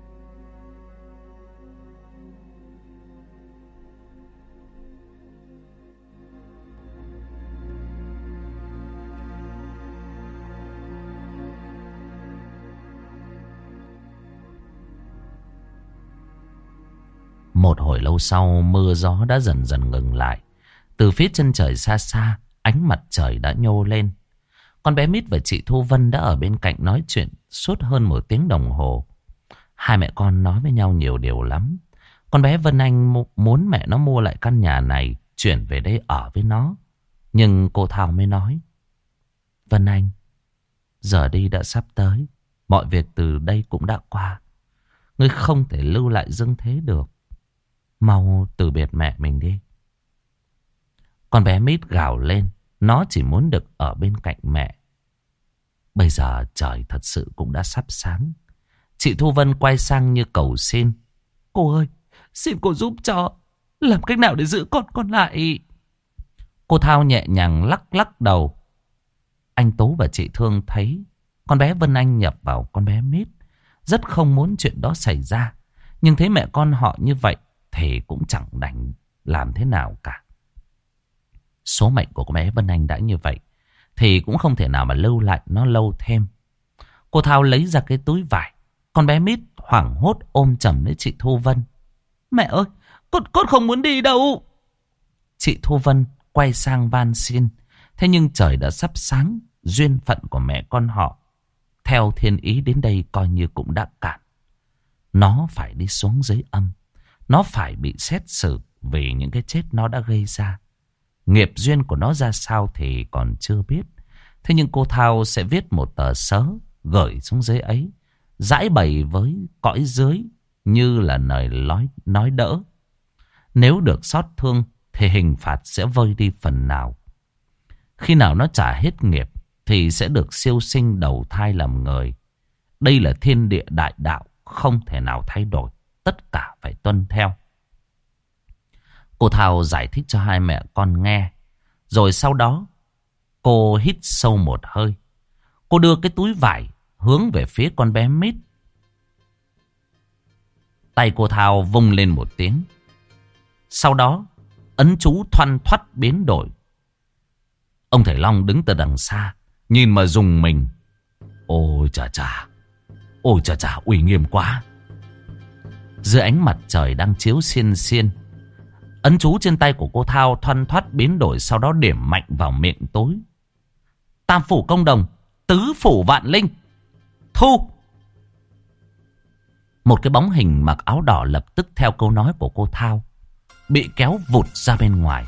Một hồi lâu sau, mưa gió đã dần dần ngừng lại. Từ phía chân trời xa xa, ánh mặt trời đã nhô lên. Con bé Mít và chị Thu Vân đã ở bên cạnh nói chuyện suốt hơn 1 tiếng đồng hồ. Hai mẹ con nói với nhau nhiều điều lắm. Con bé Vân Anh muốn mẹ nó mua lại căn nhà này, chuyển về đây ở với nó. Nhưng cô Thảo mới nói: Vân Anh, giờ đi đã sắp tới. Mọi việc từ đây cũng đã qua. Ngươi không thể lưu lại dương thế được. Mau từ biệt mẹ mình đi. Con bé Mít gào lên. Nó chỉ muốn được ở bên cạnh mẹ. Bây giờ trời thật sự cũng đã sắp sáng. Chị Thu Vân quay sang như cầu xin: Cô ơi, xin cô giúp cho. Làm cách nào để giữ con lại? Cô Thao nhẹ nhàng lắc lắc đầu. Anh Tú và chị Thương thấy con bé Vân Anh nhập vào con bé Mít, rất không muốn chuyện đó xảy ra. Nhưng thấy mẹ con họ như vậy thì cũng chẳng đành làm thế nào cả. Số mệnh của con bé Vân Anh đã như vậy thì cũng không thể nào mà lưu lại nó lâu thêm. Cô Thao lấy ra cái túi vải. Con bé Mít hoảng hốt ôm chầm lấy chị Thu Vân. Mẹ ơi, con không muốn đi đâu. Chị Thu Vân quay sang van xin. Thế nhưng trời đã sắp sáng. Duyên phận của mẹ con họ theo thiên ý đến đây coi như cũng đã cạn. Nó phải đi xuống dưới âm. Nó phải bị xét xử vì những cái chết nó đã gây ra. Nghiệp duyên của nó ra sao thì còn chưa biết. Thế nhưng cô Thao sẽ viết một tờ sớ gửi xuống dưới ấy, giải bày với cõi dưới như là lời nói đỡ. Nếu được xót thương thì hình phạt sẽ vơi đi phần nào. Khi nào nó trả hết nghiệp thì sẽ được siêu sinh đầu thai làm người. Đây là thiên địa đại đạo, không thể nào thay đổi. Tất cả phải tuân theo. Cô Thao giải thích cho hai mẹ con nghe. Rồi sau đó cô hít sâu một hơi. Cô đưa cái túi vải hướng về phía con bé Mít. Tay cô Thao vung lên một tiếng. Sau đó ấn chú thoăn thoắt biến đổi. Ông Thầy Long đứng từ đằng xa, nhìn mà rùng mình. Ôi chà chà, ôi chà chà, uy nghiêm quá. Dưới ánh mặt trời đang chiếu xiên xiên, ấn chú trên tay của cô Thao thoăn thoắt biến đổi. Sau đó điểm mạnh vào miệng tối. Tam phủ công đồng, tứ phủ vạn linh, thu. Một cái bóng hình mặc áo đỏ lập tức theo câu nói của cô Thao bị kéo vụt ra bên ngoài.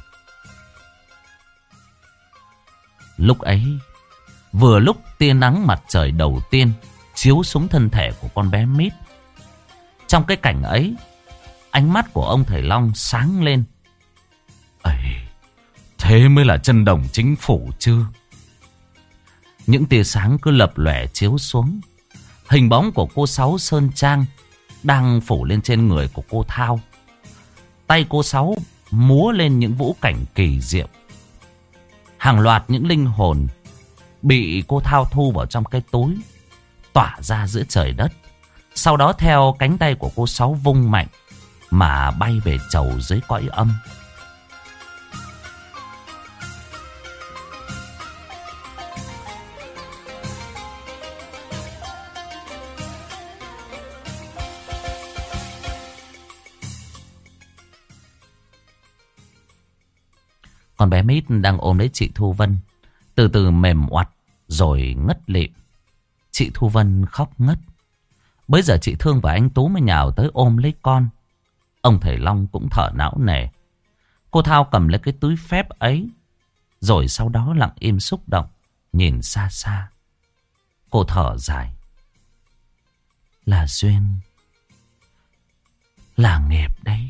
Lúc ấy, vừa lúc tia nắng mặt trời đầu tiên chiếu xuống thân thể của con bé Mít. Trong cái cảnh ấy, ánh mắt của ông Thầy Long sáng lên. Ấy, thế mới là chân đồng chính phủ chứ. Những tia sáng cứ lập lòe chiếu xuống. Hình bóng của cô Sáu Sơn Trang đang phủ lên trên người của cô Thao. Tay cô Sáu múa lên những vũ cảnh kỳ diệu. Hàng loạt những linh hồn bị cô Thao thu vào trong cái túi, tỏa ra giữa trời đất. Sau đó theo cánh tay của cô Sáu vung mạnh mà bay về chầu dưới cõi âm. Con bé Mít đang ôm lấy chị Thu Vân, từ từ mềm oặt rồi ngất lịm. Chị Thu Vân khóc ngất. Bây giờ chị Thương và anh Tú mới nhào tới ôm lấy con. Ông Thầy Long cũng thở não nề. Cô Thao cầm lấy cái túi phép ấy, rồi sau đó lặng im xúc động, nhìn xa xa. Cô thở dài. Là duyên, là nghiệp đấy.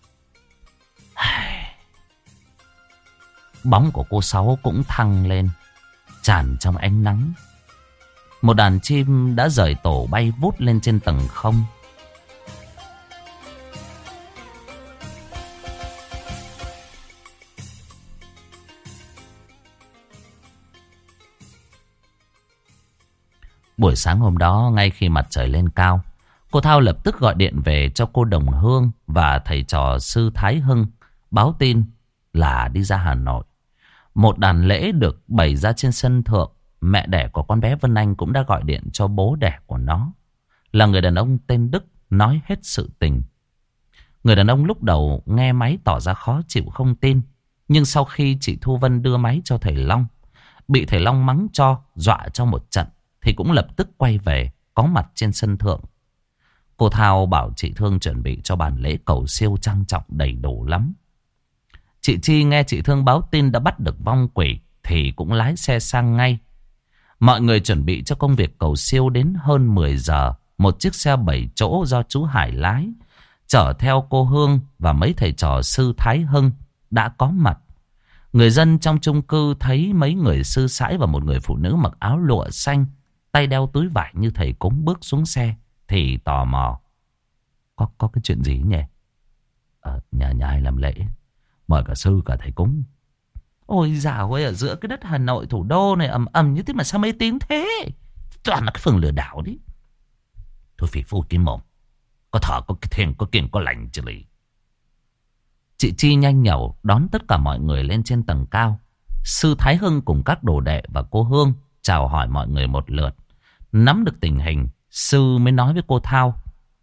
Bóng của cô Sáu cũng thăng lên, tràn trong ánh nắng. Một đàn chim đã rời tổ bay vút lên trên tầng không. Buổi sáng hôm đó, ngay khi mặt trời lên cao, cô Thao lập tức gọi điện về cho cô Đồng Hương và thầy trò sư Thái Hưng, báo tin là đi ra Hà Nội. Một đàn lễ được bày ra trên sân thượng. Mẹ đẻ của con bé Vân Anh cũng đã gọi điện cho bố đẻ của nó, là người đàn ông tên Đức, nói hết sự tình. Người đàn ông lúc đầu nghe máy tỏ ra khó chịu không tin. Nhưng sau khi chị Thu Vân đưa máy cho thầy Long, bị thầy Long mắng cho, dọa cho một trận, thì cũng lập tức quay về, có mặt trên sân thượng. Cô Thao bảo chị Thương chuẩn bị cho bàn lễ cầu siêu trang trọng đầy đủ lắm. Chị Chi nghe chị Thương báo tin đã bắt được vong quỷ thì cũng lái xe sang ngay. Mọi người chuẩn bị cho công việc cầu siêu đến hơn 10 giờ. Một chiếc xe 7 chỗ do chú Hải lái, chở theo cô Hương và mấy thầy trò sư Thái Hưng đã có mặt. Người dân trong chung cư thấy mấy người sư sãi và một người phụ nữ mặc áo lụa xanh, tay đeo túi vải như thầy cúng bước xuống xe thì tò mò. Có cái chuyện gì nhỉ? Nhà ai làm lễ, mời cả sư cả thầy cúng. Ôi dào ơi, ở giữa cái đất Hà Nội thủ đô này ầm ầm như thế mà sao mê tín thế? Toàn là cái phường lừa đảo đấy. Thôi phỉ phu cái mồm, có thở có cái thiền có kiêng có lành chứ lì. Chị Chi nhanh nhẩu đón tất cả mọi người lên trên tầng cao. Sư Thái Hưng cùng các đồ đệ và cô Hương chào hỏi mọi người một lượt. Nắm được tình hình, sư mới nói với cô Thao.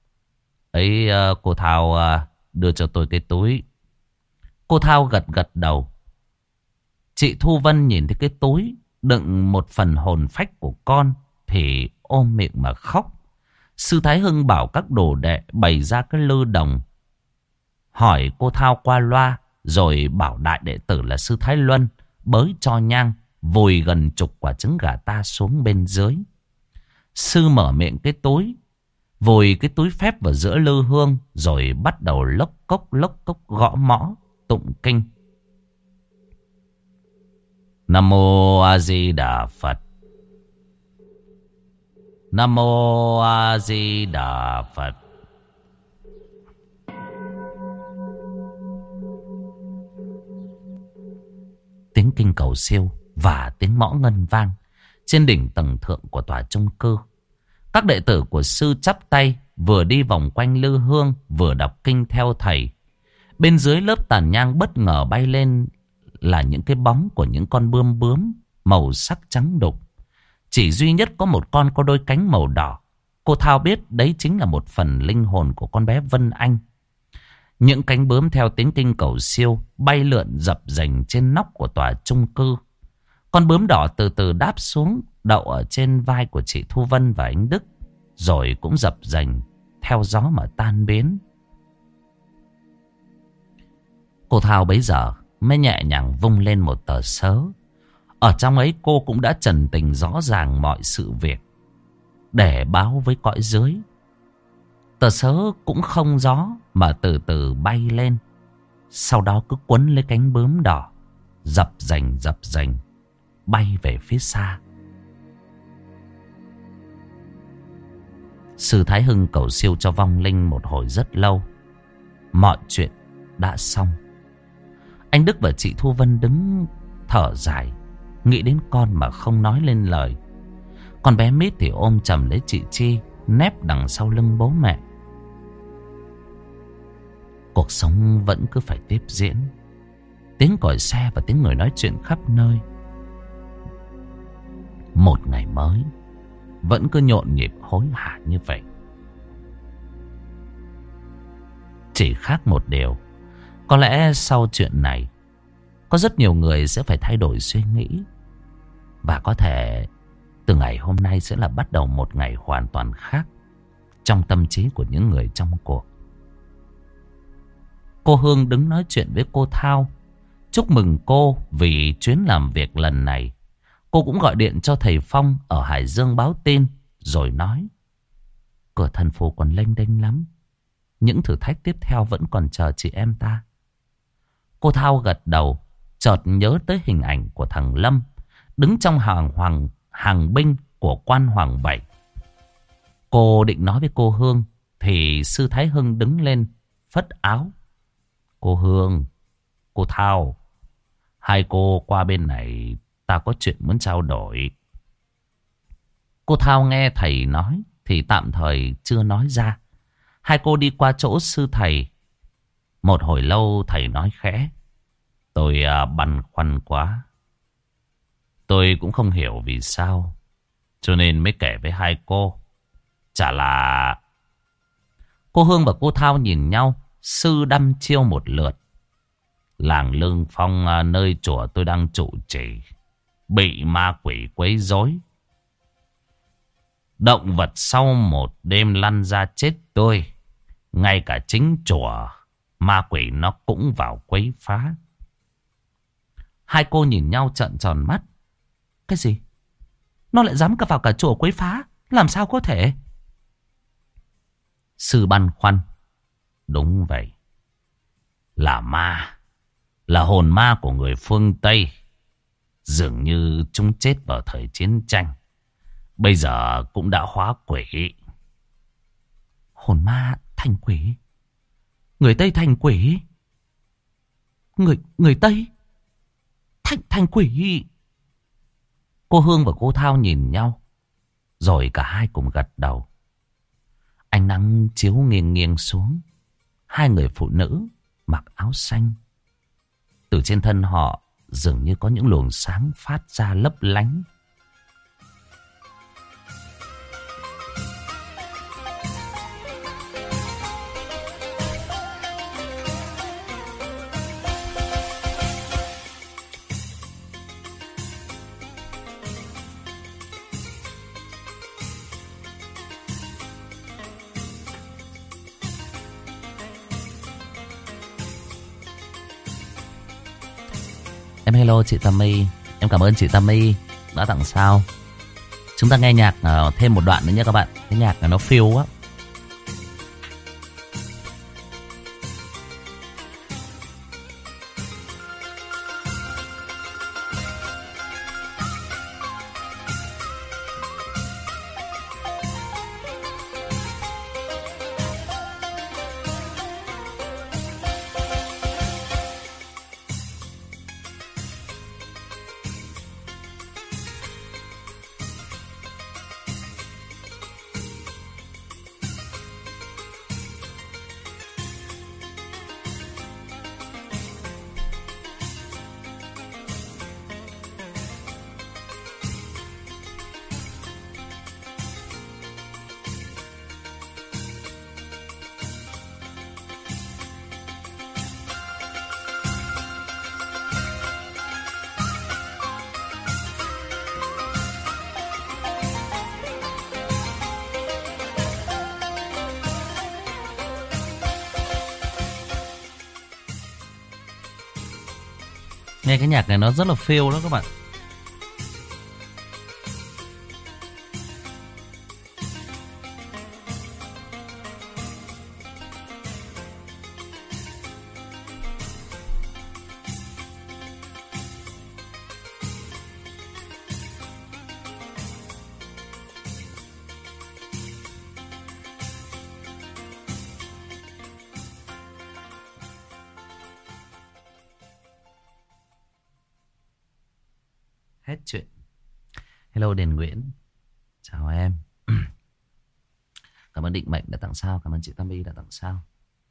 Ấy, cô Thao đưa cho tôi cái túi. Cô Thao gật gật đầu. Chị Thu Vân nhìn thấy cái túi đựng một phần hồn phách của con thì ôm miệng mà khóc. Sư Thái Hưng bảo các đồ đệ bày ra cái lư đồng, hỏi cô Thao qua loa, rồi bảo đại đệ tử là sư Thái Luân bới cho nhang, vùi gần chục quả trứng gà ta xuống bên dưới. Sư mở miệng cái túi, vùi cái túi phép vào giữa lư hương, rồi bắt đầu lốc cốc gõ mõ tụng kinh. Nam Mô A Di Đà Phật. Nam Mô A Di Đà Phật. Tiếng kinh cầu siêu và tiếng mõ ngân vang trên đỉnh tầng thượng của tòa chung cư. Các đệ tử của sư chắp tay, vừa đi vòng quanh lư hương, vừa đọc kinh theo thầy. Bên dưới lớp tàn nhang bất ngờ bay lên là những cái bóng của những con bướm bướm màu sắc trắng đục. Chỉ duy nhất có một con có đôi cánh màu đỏ. Cô Thao biết đấy chính là một phần linh hồn của con bé Vân Anh. Những cánh bướm theo tiếng kinh cầu siêu bay lượn dập dềnh trên nóc của tòa chung cư. Con bướm đỏ từ từ đáp xuống, đậu ở trên vai của chị Thu Vân và anh Đức, rồi cũng dập dềnh theo gió mà tan biến. Cô Thao bấy giờ mới nhẹ nhàng vung lên một tờ sớ. Ở trong ấy cô cũng đã trần tình rõ ràng mọi sự việc để báo với cõi dưới. Tờ sớ cũng không gió mà từ từ bay lên, sau đó cứ quấn lấy cánh bướm đỏ, dập dềnh bay về phía xa. Sư Thái Hưng cầu siêu cho vong linh một hồi rất lâu. Mọi chuyện đã xong. Anh Đức và chị Thu Vân đứng thở dài, nghĩ đến con mà không nói lên lời. Con bé Mít thì ôm chầm lấy chị Chi, nép đằng sau lưng bố mẹ. Cuộc sống vẫn cứ phải tiếp diễn. Tiếng còi xe và tiếng người nói chuyện khắp nơi. Một ngày mới vẫn cứ nhộn nhịp hối hả như vậy. Chỉ khác một điều, có lẽ sau chuyện này có rất nhiều người sẽ phải thay đổi suy nghĩ. Và có thể từ ngày hôm nay sẽ là bắt đầu một ngày hoàn toàn khác trong tâm trí của những người trong cuộc. Cô Hương đứng nói chuyện với cô Thao, chúc mừng cô vì chuyến làm việc lần này. Cô cũng gọi điện cho thầy Phong ở Hải Dương báo tin, rồi nói: cửa thần phù còn lênh đênh lắm, những thử thách tiếp theo vẫn còn chờ chị em ta. Cô Thao gật đầu, chợt nhớ tới hình ảnh của thằng Lâm đứng trong hàng binh của quan Hoàng Bảy. Cô định nói với cô Hương thì sư Thái Hưng đứng lên phất áo: cô Hương, cô Thao, hai cô qua bên này, ta có chuyện muốn trao đổi. Cô Thao nghe thầy nói thì tạm thời chưa nói ra. Hai cô đi qua chỗ sư thầy. Một hồi lâu thầy nói khẽ: tôi băn khoăn quá. Tôi cũng không hiểu vì sao, cho nên mới kể với hai cô. Chả là... Cô Hương và cô Thao nhìn nhau, sư đăm chiêu một lượt. Làng Lương Phong nơi chùa tôi đang trụ trì bị ma quỷ quấy rối. Động vật sau một đêm lăn ra chết tôi. Ngay cả chính chùa ma quỷ nó cũng vào quấy phá. Hai cô nhìn nhau trợn tròn mắt. Cái gì? Nó lại dám vào cả chùa quấy phá? Làm sao có thể? Sư băn khoăn: đúng vậy, là ma, là hồn ma của người phương Tây. Dường như chúng chết vào thời chiến tranh, bây giờ cũng đã hóa quỷ. Hồn ma thành quỷ? Người Tây thành quỷ? Người Tây thành quỷ? Cô Hương và cô Thao nhìn nhau, rồi cả hai cùng gật đầu. Ánh nắng chiếu nghiêng nghiêng xuống. Hai người phụ nữ mặc áo xanh, từ trên thân họ dường như có những luồng sáng phát ra lấp lánh. Em hello chị Tammy. Em cảm ơn chị Tammy đã tặng sao. Chúng ta nghe nhạc thêm một đoạn nữa nhé các bạn. Cái nhạc này nó phiêu quá. Nghe cái nhạc này nó rất là feel đó các bạn. Hết chuyện. Hello Đền Nguyễn. Chào em. Cảm ơn Định Mệnh đã tặng sao. Cảm ơn chị Tam Y đã tặng sao.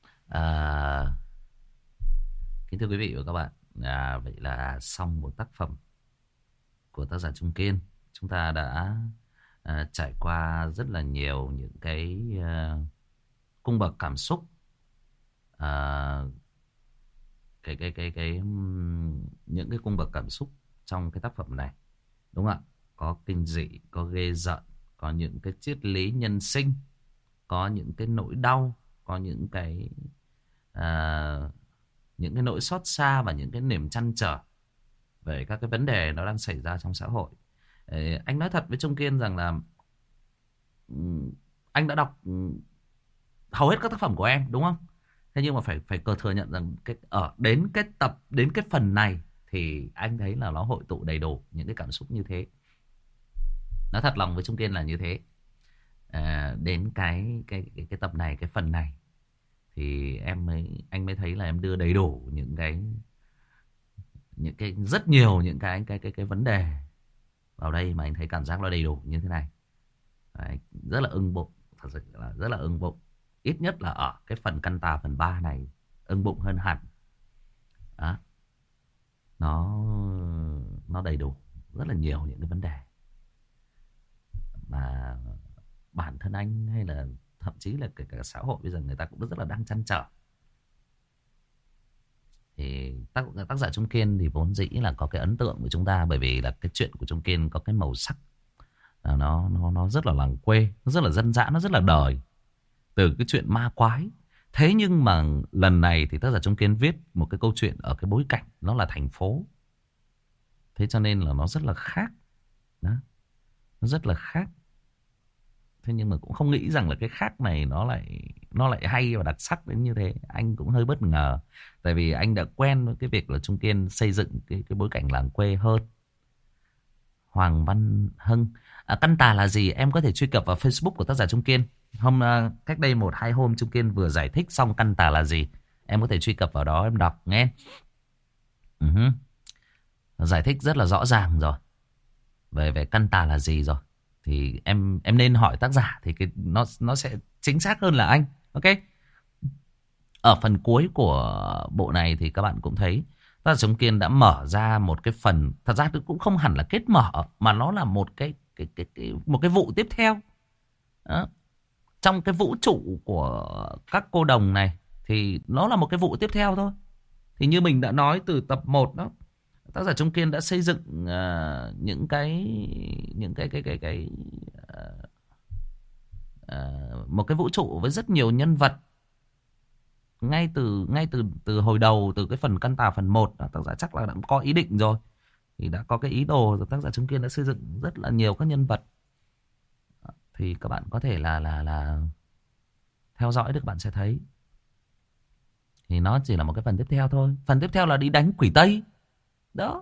Kính thưa quý vị và các bạn, vậy là xong một tác phẩm của tác giả Trung Kiên. Chúng ta đã trải qua rất là nhiều những cái cung bậc cảm xúc, những cái cung bậc cảm xúc trong cái tác phẩm này, đúng không ạ? Có kinh dị, có ghê rợn, có những cái triết lý nhân sinh, có những cái nỗi đau, có những cái nỗi xót xa và những cái niềm trăn trở về các cái vấn đề nó đang xảy ra trong xã hội. Anh nói thật với Trung Kiên rằng là anh đã đọc hầu hết các tác phẩm của em, đúng không? Thế nhưng mà phải thừa nhận rằng đến cái phần này thì anh thấy là nó hội tụ đầy đủ những cái cảm xúc như thế. Nói thật lòng với Trung Kiên là như thế. Đến cái tập này, cái phần này thì anh mới thấy là em đưa đầy đủ những cái rất nhiều những cái vấn đề vào đây mà anh thấy cảm giác nó đầy đủ như thế này. Đấy, rất là ưng bụng, thật sự là rất là ưng bụng. Ít nhất là ở cái phần căn tà phần 3 này ưng bụng hơn hẳn. Đó. Nó đầy đủ rất là nhiều những cái vấn đề mà bản thân anh hay là thậm chí là cả xã hội bây giờ người ta cũng rất là đang trăn trở. Thì tác giả Trung Kiên thì vốn dĩ là có cái ấn tượng của chúng ta, bởi vì là cái chuyện của Trung Kiên có cái màu sắc nó rất là làng quê, nó rất là dân dã, nó rất là đời, từ cái chuyện ma quái. Thế nhưng mà lần này thì tác giả Trung Kiên viết một cái câu chuyện ở cái bối cảnh nó là thành phố. Thế cho nên là nó rất là khác. Đó. Nó rất là khác. Thế nhưng mà cũng không nghĩ rằng là cái khác này nó lại hay và đặc sắc đến như thế. Anh cũng hơi bất ngờ. Tại vì anh đã quen với cái việc là Trung Kiên xây dựng cái bối cảnh làng quê hơn. Hoàng Văn Hưng. Căn tà là gì? Em có thể truy cập vào Facebook của tác giả Trung Kiên. Cách đây 1-2 hôm Trung Kiên vừa giải thích xong căn tà là gì. Em có thể truy cập vào đó em đọc nghe. Giải thích rất là rõ ràng rồi. Về căn tà là gì rồi. Thì em nên hỏi tác giả thì nó sẽ chính xác hơn là anh. Ok. Ở phần cuối của bộ này thì các bạn cũng thấy tác giả Trung Kiên đã mở ra một cái phần, thật ra cũng không hẳn là kết mở mà nó là một cái vụ tiếp theo. Đó. Trong cái vũ trụ của các cô đồng này thì nó là một cái vụ tiếp theo thôi. Thì như mình đã nói từ tập 1 đó, tác giả Trung Kiên đã xây dựng một cái vũ trụ với rất nhiều nhân vật. Ngay từ hồi đầu, từ cái phần căn tà phần 1, tác giả chắc là đã có ý định rồi. Thì đã có cái ý đồ rồi, tác giả Trung Kiên đã xây dựng rất là nhiều các nhân vật. Thì các bạn có thể là theo dõi được, bạn sẽ thấy. Thì nó chỉ là một cái phần tiếp theo thôi. Phần tiếp theo là đi đánh quỷ Tây. Đó.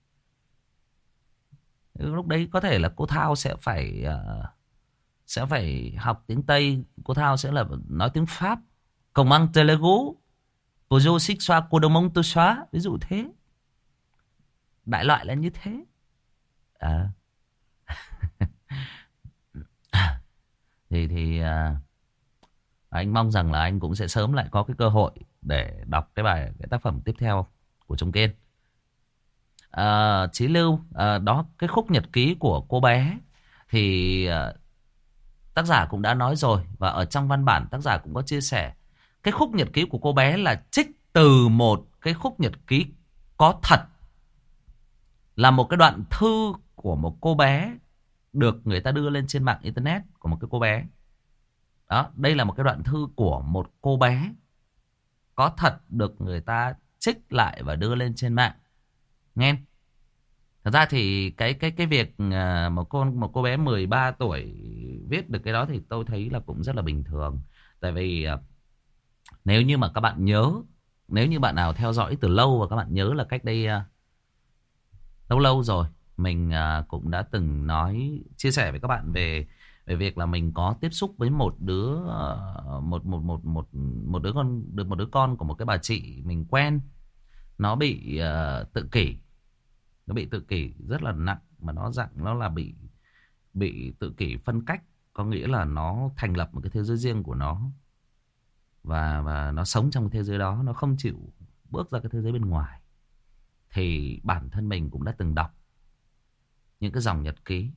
Lúc đấy có thể là cô Thao sẽ phải học tiếng Tây. Cô Thao sẽ là nói tiếng Pháp. Comment Telugu, Pojo xích xoa cô đồng mông tôi xóa. Ví dụ thế. Đại loại là như thế. Thì anh mong rằng là anh cũng sẽ sớm lại có cái cơ hội để đọc cái tác phẩm tiếp theo của Trung Kiên. Chí Lưu, đó, cái khúc nhật ký của cô bé thì tác giả cũng đã nói rồi, và ở trong văn bản tác giả cũng có chia sẻ. Cái khúc nhật ký của cô bé là trích từ một cái khúc nhật ký có thật, là một cái đoạn thư của một cô bé được người ta đưa lên trên mạng internet của một cái cô bé. Đó, đây là một cái đoạn thư của một cô bé có thật được người ta trích lại và đưa lên trên mạng. Nghe. Thật ra thì cái việc một cô bé 13 tuổi viết được cái đó thì tôi thấy là cũng rất là bình thường. Tại vì nếu như mà các bạn nhớ, nếu như bạn nào theo dõi từ lâu và các bạn nhớ là cách đây lâu lâu rồi, mình cũng đã từng chia sẻ với các bạn về về việc là mình có tiếp xúc với một đứa một đứa con của một cái bà chị mình quen. Nó bị tự kỷ. Nó bị tự kỷ rất là nặng, mà nó là bị tự kỷ phân cách, có nghĩa là nó thành lập một cái thế giới riêng của nó, và nó sống trong cái thế giới đó, nó không chịu bước ra cái thế giới bên ngoài. Thì bản thân mình cũng đã từng đọc những cái dòng nhật ký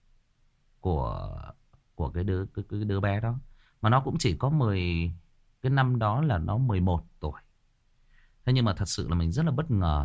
của cái đứa bé đó, mà nó cũng chỉ có cái năm đó là nó 11 tuổi. Thế nhưng mà thật sự là mình rất là bất ngờ.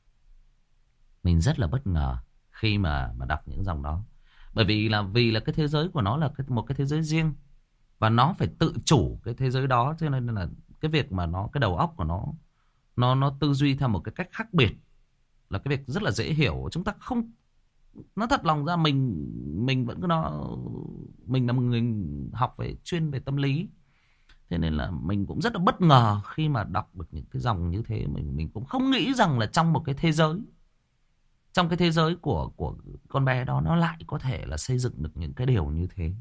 Mình rất là bất ngờ khi mà đọc những dòng đó. Vì là cái thế giới của nó là một cái thế giới riêng, và nó phải tự chủ cái thế giới đó, cho nên là cái việc mà cái đầu óc của nó tư duy theo một cái cách khác biệt là cái việc rất là dễ hiểu. Chúng ta không, nó thật lòng ra mình vẫn cứ mình là một người học chuyên về tâm lý, thế nên là mình cũng rất là bất ngờ khi mà đọc được những cái dòng như thế. Mình cũng không nghĩ rằng là trong một cái thế giới, trong cái thế giới của con bé đó, nó lại có thể là xây dựng được những cái điều như thế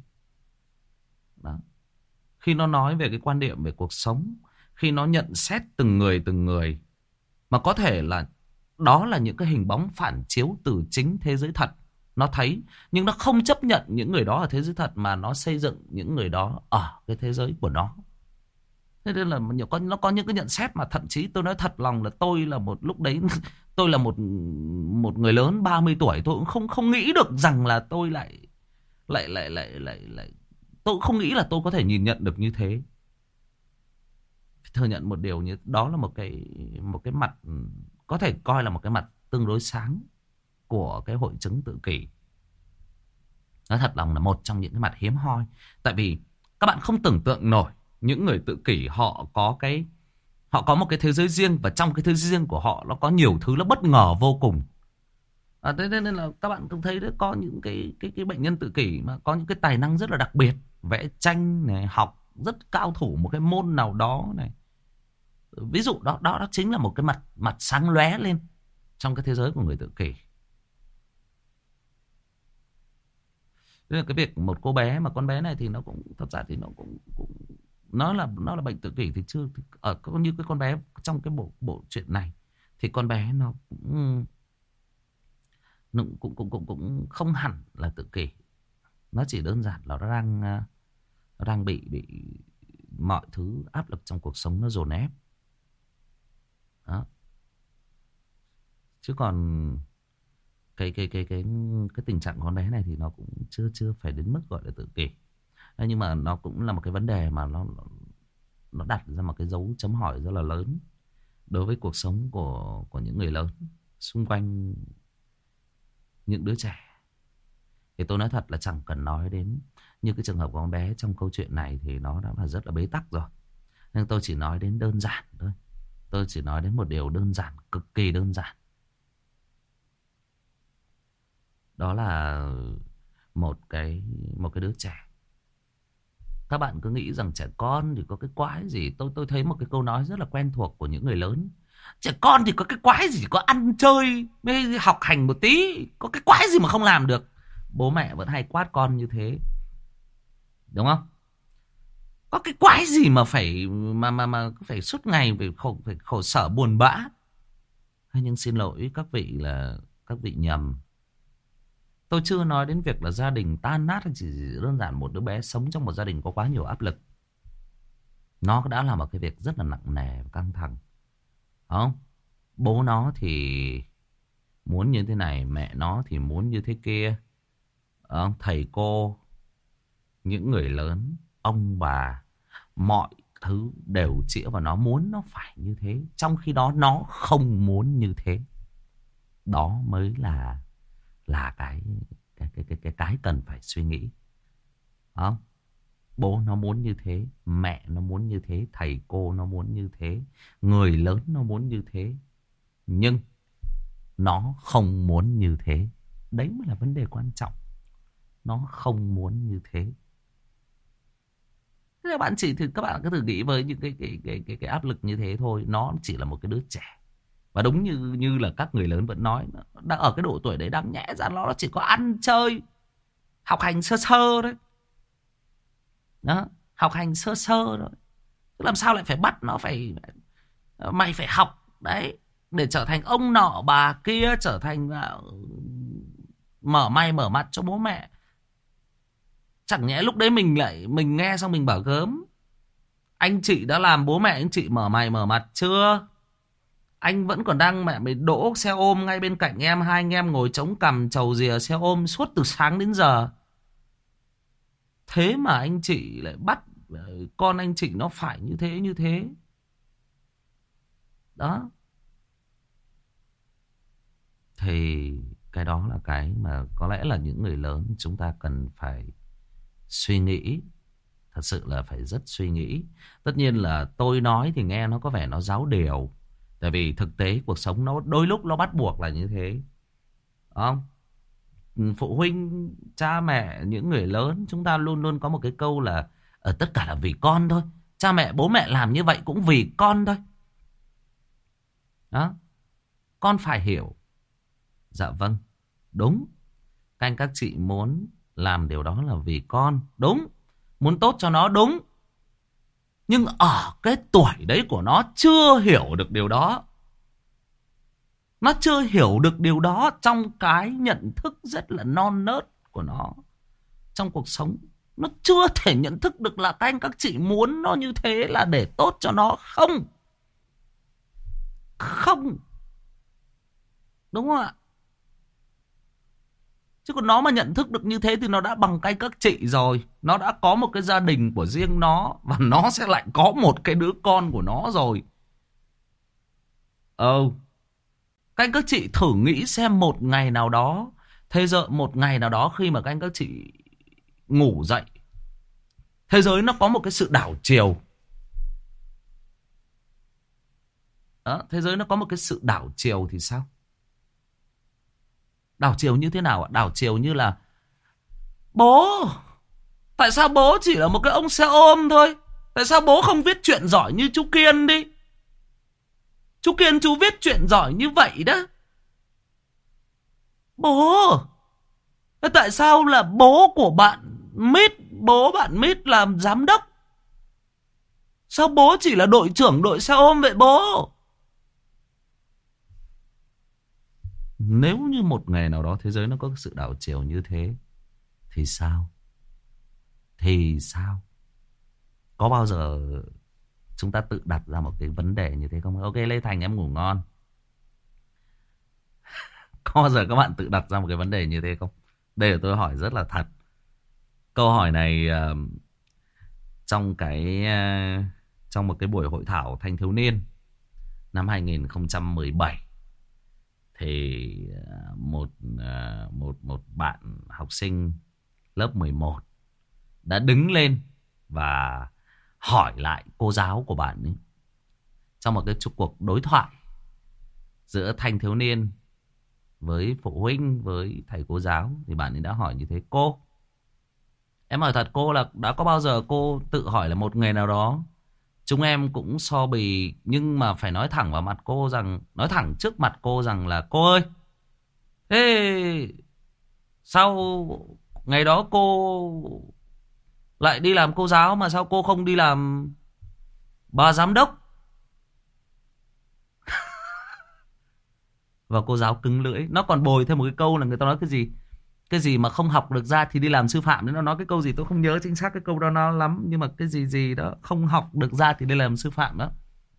đó. Khi nó nói về cái quan điểm về cuộc sống, khi nó nhận xét từng người, mà có thể là đó là những cái hình bóng phản chiếu từ chính thế giới thật nó thấy, nhưng nó không chấp nhận những người đó ở thế giới thật, mà nó xây dựng những người đó ở cái thế giới của nó. Thế nên là nó có những cái nhận xét mà thậm chí tôi nói thật lòng là tôi là lúc đấy tôi là một người lớn 30 tuổi, tôi cũng không nghĩ được rằng là tôi lại tôi cũng không nghĩ là tôi có thể nhìn nhận được như thế. Thừa nhận một điều như đó là một cái mặt có thể coi là một cái mặt tương đối sáng của cái hội chứng tự kỷ. Nói thật lòng là một trong những cái mặt hiếm hoi. Tại vì các bạn không tưởng tượng nổi những người tự kỷ họ có một cái thế giới riêng, và trong cái thế giới riêng của họ nó có nhiều thứ nó bất ngờ vô cùng. Thế nên là các bạn cũng thấy đấy, có những cái bệnh nhân tự kỷ mà có những cái tài năng rất là đặc biệt, vẽ tranh này, học rất cao thủ một cái môn nào đó này. Ví dụ đó chính là một cái mặt sáng lóe lên trong cái thế giới của người tự kỷ. Thế là cái việc một cô bé, mà con bé này thì nó cũng thật ra thì nó cũng nó là bệnh tự kỷ thì chưa ở như cái con bé trong cái bộ truyện này, thì con bé nó cũng không hẳn là tự kỷ. Nó chỉ đơn giản là nó đang bị mọi thứ áp lực trong cuộc sống nó dồn ép đó. Chứ còn cái tình trạng con bé này thì nó cũng chưa phải đến mức gọi là tự kỷ. Nhưng mà nó cũng là một cái vấn đề mà nó đặt ra một cái dấu chấm hỏi rất là lớn đối với cuộc sống của những người lớn xung quanh những đứa trẻ. Thì tôi nói thật là chẳng cần nói đến như cái trường hợp của con bé trong câu chuyện này thì nó đã là rất là bế tắc rồi. Nhưng tôi chỉ nói đến đơn giản thôi. Tôi chỉ nói đến một điều đơn giản, cực kỳ đơn giản. Đó là một cái đứa trẻ. Các bạn cứ nghĩ rằng trẻ con thì có cái quái gì. Tôi thấy một cái câu nói rất là quen thuộc của những người lớn. Trẻ con thì có cái quái gì, có ăn chơi mới học hành một tí, có cái quái gì mà không làm được. Bố mẹ vẫn hay quát con như thế, đúng không? Có cái quái gì mà phải phải suốt ngày phải khổ sở buồn bã. Nhưng xin lỗi các vị là các vị nhầm. Tôi chưa nói đến việc là gia đình tan nát, hay chỉ đơn giản một đứa bé sống trong một gia đình có quá nhiều áp lực. Nó đã là một cái việc rất là nặng nề và căng thẳng. Không? Bố nó thì muốn như thế này, mẹ nó thì muốn như thế kia. Thầy cô, những người lớn, ông bà, mọi thứ đều chĩa vào nó, muốn nó phải như thế. Trong khi đó nó không muốn như thế. Đó mới là cái cần phải suy nghĩ. Không? Bố nó muốn như thế, mẹ nó muốn như thế, thầy cô nó muốn như thế, người lớn nó muốn như thế. Nhưng nó không muốn như thế. Đấy mới là vấn đề quan trọng. Nó không muốn như thế. Thế các bạn cứ thử nghĩ với những cái áp lực như thế thôi. Nó chỉ là một cái đứa trẻ. Và đúng như là các người lớn vẫn nói, đang ở cái độ tuổi đấy, đang nhẽ ra nó chỉ có ăn chơi, học hành sơ sơ đấy. Đó, học hành sơ sơ thôi. Làm sao lại phải bắt nó mày phải học đấy để trở thành ông nọ bà kia, trở thành mở may mở mặt cho bố mẹ. Chẳng nhẽ lúc đấy mình nghe xong mình bảo gớm, anh chị đã làm bố mẹ anh chị mở mày mở mặt chưa? Anh vẫn còn đang mày đỗ xe ôm ngay bên cạnh em, hai anh em ngồi chống cằm chầu rìa xe ôm suốt từ sáng đến giờ. Thế mà anh chị lại bắt con anh chị nó phải như thế. Đó. Thì cái đó là cái mà có lẽ là những người lớn chúng ta cần phải suy nghĩ. Thật sự là phải rất suy nghĩ. Tất nhiên là tôi nói thì nghe nó có vẻ nó giáo điều. Tại vì thực tế cuộc sống nó đôi lúc nó bắt buộc là như thế. Không? Phụ huynh, cha mẹ, những người lớn chúng ta luôn luôn có một cái câu là tất cả là vì con thôi. Cha mẹ, bố mẹ làm như vậy cũng vì con thôi. Đó. Con phải hiểu. Dạ vâng, đúng. Các chị muốn làm điều đó là vì con. Đúng. Muốn tốt cho nó, đúng. Nhưng ở cái tuổi đấy của nó chưa hiểu được điều đó. Nó chưa hiểu được điều đó trong cái nhận thức rất là non nớt của nó. Trong cuộc sống, nó chưa thể nhận thức được là các chị muốn nó như thế là để tốt cho nó. Không. Không. Đúng không ạ? Chứ còn nó mà nhận thức được như thế thì nó đã bằng các chị rồi. Nó đã có một cái gia đình của riêng nó. Và nó sẽ lại có một cái đứa con của nó rồi. Các chị thử nghĩ xem một ngày nào đó, thế giới một ngày nào đó khi mà các chị ngủ dậy, thế giới nó có một cái sự đảo chiều. Đó, thế giới nó có một cái sự đảo chiều thì sao? Đảo chiều như thế nào ạ? Đảo chiều như là bố, tại sao bố chỉ là một cái ông xe ôm thôi? Tại sao bố không viết truyện giỏi như chú Kiên đi? Chú Kiên chú viết truyện giỏi như vậy đó. Bố, tại sao là bố của bạn Mít, bố bạn Mít làm giám đốc? Sao bố chỉ là đội trưởng đội xe ôm vậy bố? Nếu như một ngày nào đó thế giới nó có sự đảo chiều như thế thì sao? Thì sao? Có bao giờ chúng ta tự đặt ra một cái vấn đề như thế không? Ok Lê Thành em ngủ ngon. Có bao giờ các bạn tự đặt ra một cái vấn đề như thế không? Đây là tôi hỏi rất là thật. Câu hỏi này trong một cái buổi hội thảo thanh thiếu niên năm 2017 thì một bạn học sinh lớp 11 đã đứng lên và hỏi lại cô giáo của bạn ấy. Trong một cái cuộc đối thoại giữa thanh thiếu niên với phụ huynh, với thầy cô giáo, thì bạn ấy đã hỏi như thế: cô, em hỏi thật cô, là đã có bao giờ cô tự hỏi là một ngày nào đó chúng em cũng so bì, nhưng mà phải nói thẳng vào mặt cô rằng, nói thẳng trước mặt cô rằng là cô ơi, thế sao ngày đó cô lại đi làm cô giáo mà sao cô không đi làm bà giám đốc? Và cô giáo cứng lưỡi. Nó còn bồi thêm một cái câu là người ta nói cái gì? Cái gì mà không học được ra thì đi làm sư phạm. Nó nói cái câu gì tôi không nhớ chính xác cái câu đó nó lắm. Nhưng mà cái gì đó không học được ra thì đi làm sư phạm đó.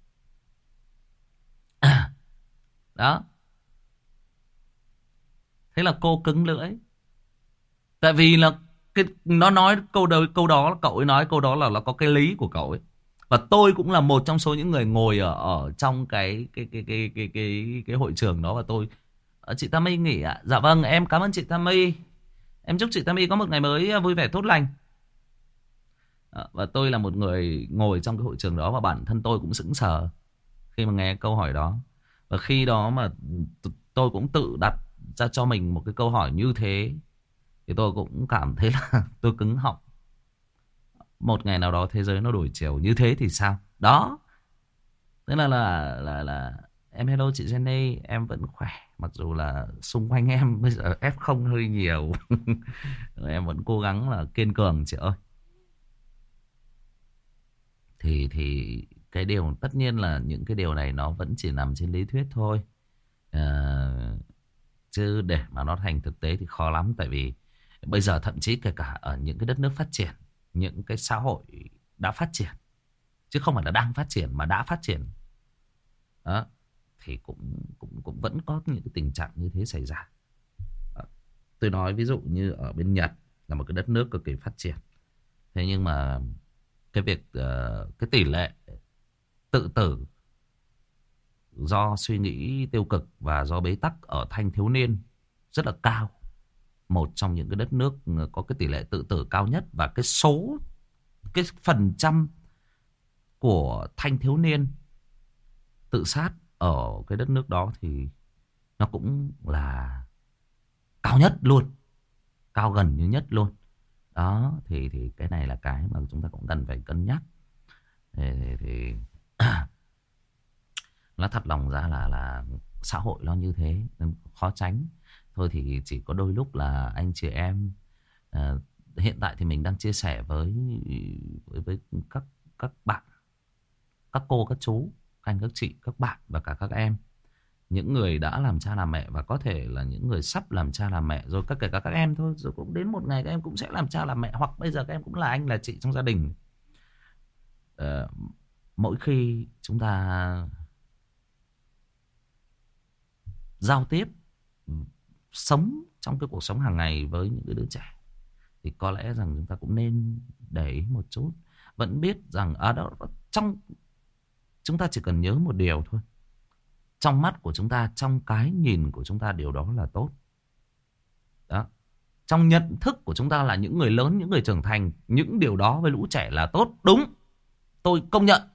Đó. Thế là cô cứng lưỡi. Tại vì là nó nói câu đó cậu ấy nói câu đó là có cái lý của cậu ấy. Và tôi cũng là một trong số những người ngồi ở trong cái hội trường đó. Và tôi: chị Tammy nghỉ ạ? Dạ vâng, em cảm ơn chị Tammy. Em chúc chị Tammy có một ngày mới vui vẻ tốt lành. Và tôi là một người ngồi trong cái hội trường đó. Và bản thân tôi cũng sững sờ khi mà nghe câu hỏi đó. Và khi đó mà tôi cũng tự đặt ra cho mình một cái câu hỏi như thế, thì tôi cũng cảm thấy là tôi cứng họng. Một ngày nào đó thế giới nó đổi chiều như thế thì sao? Đó. Tức là em hello chị Jenny, em vẫn khỏe. Mặc dù là xung quanh em bây giờ F0 hơi nhiều. Em vẫn cố gắng là kiên cường chị ơi. Thì cái điều tất nhiên là những cái điều này nó vẫn chỉ nằm trên lý thuyết thôi. Chứ để mà nó thành thực tế thì khó lắm. Tại vì bây giờ thậm chí kể cả ở những cái đất nước phát triển, những cái xã hội đã phát triển, chứ không phải là đang phát triển mà đã phát triển đó, thì cũng vẫn có những cái tình trạng như thế xảy ra. Tôi nói ví dụ như ở bên Nhật là một cái đất nước cực kỳ phát triển. Thế nhưng mà cái việc cái tỷ lệ tự tử do suy nghĩ tiêu cực và do bế tắc ở thanh thiếu niên rất là cao. Một trong những cái đất nước có cái tỷ lệ tự tử cao nhất, và cái phần trăm của thanh thiếu niên tự sát ở cái đất nước đó thì nó cũng là cao nhất luôn, cao gần như nhất luôn. Đó thì cái này là cái mà chúng ta cũng cần phải cân nhắc. Thì nói thật lòng ra là xã hội nó như thế nên khó tránh. Thôi thì chỉ có đôi lúc là anh chị em hiện tại thì mình đang chia sẻ với các bạn, các cô, các chú, các anh, các chị, các bạn và cả các em, những người đã làm cha làm mẹ và có thể là những người sắp làm cha làm mẹ rồi, kể cả các em thôi, rồi cũng đến một ngày các em cũng sẽ làm cha làm mẹ, hoặc bây giờ các em cũng là anh là chị trong gia đình. Mỗi khi chúng ta giao tiếp, sống trong cái cuộc sống hàng ngày với những cái đứa trẻ, thì có lẽ rằng chúng ta cũng nên để ý một chút. Vẫn biết rằng ở đó trong chúng ta chỉ cần nhớ một điều thôi: trong mắt của chúng ta, trong cái nhìn của chúng ta, điều đó là tốt. Đó. Trong nhận thức của chúng ta là những người lớn, những người trưởng thành, những điều đó với lũ trẻ là tốt, đúng, tôi công nhận.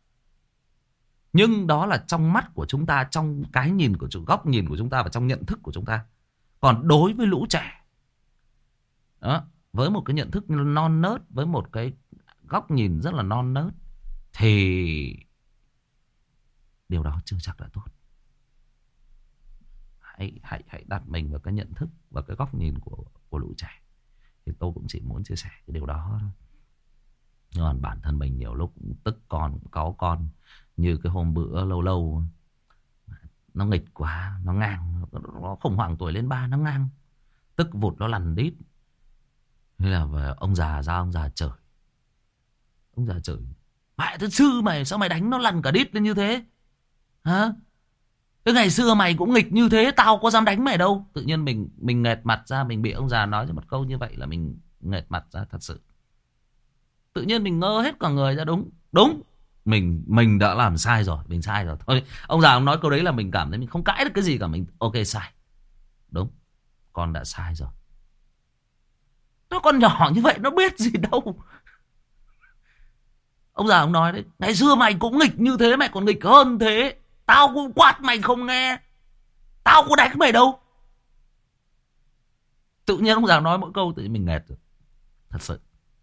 Nhưng đó là trong mắt của chúng ta, trong cái nhìn của góc nhìn của chúng ta và trong nhận thức của chúng ta. Còn đối với lũ trẻ đó, với một cái nhận thức non nớt, với một cái góc nhìn rất là non nớt, thì điều đó chưa chắc là tốt. Hãy đặt mình vào cái nhận thức và cái góc nhìn của lũ trẻ. Thì tôi cũng chỉ muốn chia sẻ cái điều đó thôi. Nhưng mà bản thân mình nhiều lúc cũng tức con, cáu con. Như cái hôm bữa lâu lâu nó nghịch quá, nó ngang, nó khủng hoảng tuổi lên 3, nó ngang, tức vụt nó lằn đít. Thế là về ông già ra, ông già chửi. Ông già chửi: mẹ thứ sư mày, sao mày đánh nó lằn cả đít lên như thế hả? Cái ngày xưa mày cũng nghịch như thế, tao có dám đánh mày đâu. Tự nhiên mình nghệt mặt ra, mình bị ông già nói cho một câu như vậy là mình nghệt mặt ra thật sự. Tự nhiên mình ngơ hết cả người ra. Đúng, mình đã làm sai rồi, mình sai rồi. Thôi, ông già ông nói câu đấy là mình cảm thấy mình không cãi được cái gì cả. Mình ok, sai. Đúng, con đã sai rồi. Nó con nhỏ như vậy nó biết gì đâu. Ông già ông nói đấy: ngày xưa mày cũng nghịch như thế, mày còn nghịch hơn thế. Tao cũng quát mày không nghe, tao có đánh mày đâu. Tự nhiên ông già nói mỗi câu tự nhiên mình nghẹt rồi. Thật sự.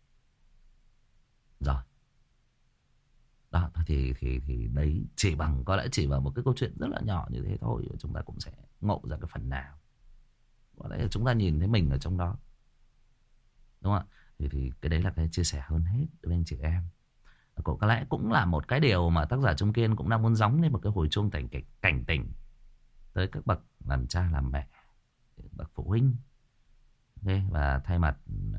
Rồi. Đó thì đấy chỉ bằng, có lẽ chỉ bằng một cái câu chuyện rất là nhỏ như thế thôi, chúng ta cũng sẽ ngộ ra cái phần nào. Có lẽ chúng ta nhìn thấy mình ở trong đó. Đúng không ạ? Thì cái đấy là cái chia sẻ hơn hết với anh chị em. Có lẽ cũng là một cái điều mà tác giả Trung Kiên cũng đang muốn gióng lên một cái hồi chuông cảnh tỉnh tới các bậc làm cha làm mẹ, bậc phụ huynh. Okay. Và thay mặt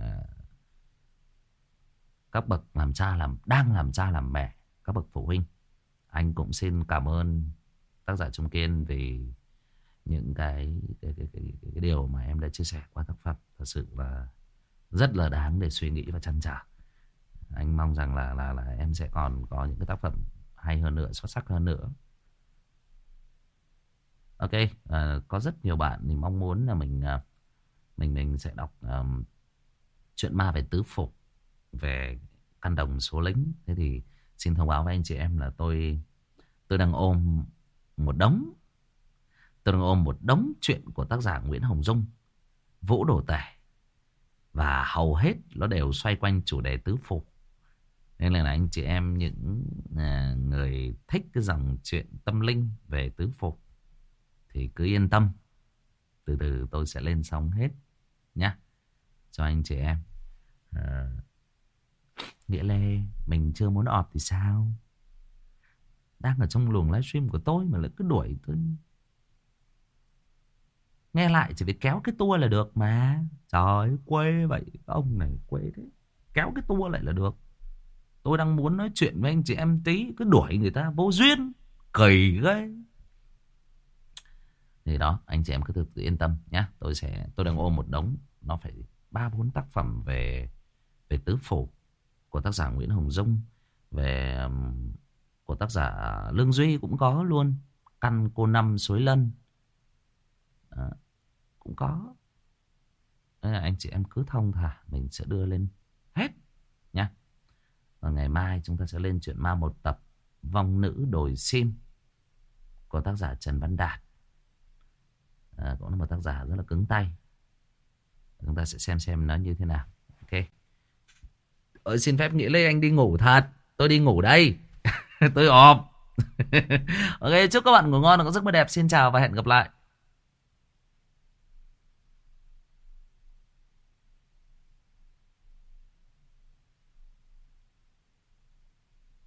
các bậc đang làm cha làm mẹ, các bậc phụ huynh, anh cũng xin cảm ơn tác giả Trung Kiên vì những cái điều mà em đã chia sẻ qua tác phẩm. Thật sự là rất là đáng để suy nghĩ và trăn trở. Anh mong rằng là em sẽ còn có những cái tác phẩm hay hơn nữa, xuất sắc hơn nữa. Ok, có rất nhiều bạn thì mong muốn là mình sẽ đọc chuyện ma về tứ phục, về căn đồng số lính. Thế thì xin thông báo với anh chị em là tôi đang ôm một đống Tôi đang ôm một đống chuyện của tác giả Nguyễn Hồng Dung, Vũ Đồ Tể. Và hầu hết nó đều xoay quanh chủ đề tứ phủ. Nên là anh chị em những người thích cái dòng chuyện tâm linh về tứ phủ thì cứ yên tâm. Từ từ tôi sẽ lên xong hết nhá, cho anh chị em. Nghĩa Lê, mình chưa muốn ọp thì sao? Đang ở trong luồng livestream của tôi mà lại cứ đuổi tôi. Nghe lại chỉ phải kéo cái tua là được mà. Trời ơi, quê vậy. Ông này quê thế. Kéo cái tua lại là được. Tôi đang muốn nói chuyện với anh chị em tí, cứ đuổi người ta vô duyên. Kỳ ghê. Thì đó, anh chị em cứ tự yên tâm nhé. Tôi đang ôm một đống, nó phải 3-4 tác phẩm về tứ phủ của tác giả Nguyễn Hồng Dung, về của tác giả Lương Duy cũng có luôn. Căn Cô Năm Suối Lân cũng có. Nên là anh chị em cứ thông thả, mình sẽ đưa lên hết nhé. Và ngày mai chúng ta sẽ lên chuyện ma một tập Vong Nữ Đồi Sim của tác giả Trần Văn Đạt. Cũng là một tác giả rất là cứng tay. Chúng ta sẽ xem nó như thế nào. Ok. Xin phép Nghĩa Lê anh đi ngủ thật. Tôi đi ngủ đây. Tôi ọp. Ok, chúc các bạn ngủ ngon và có giấc mơ đẹp. Xin chào và hẹn gặp lại.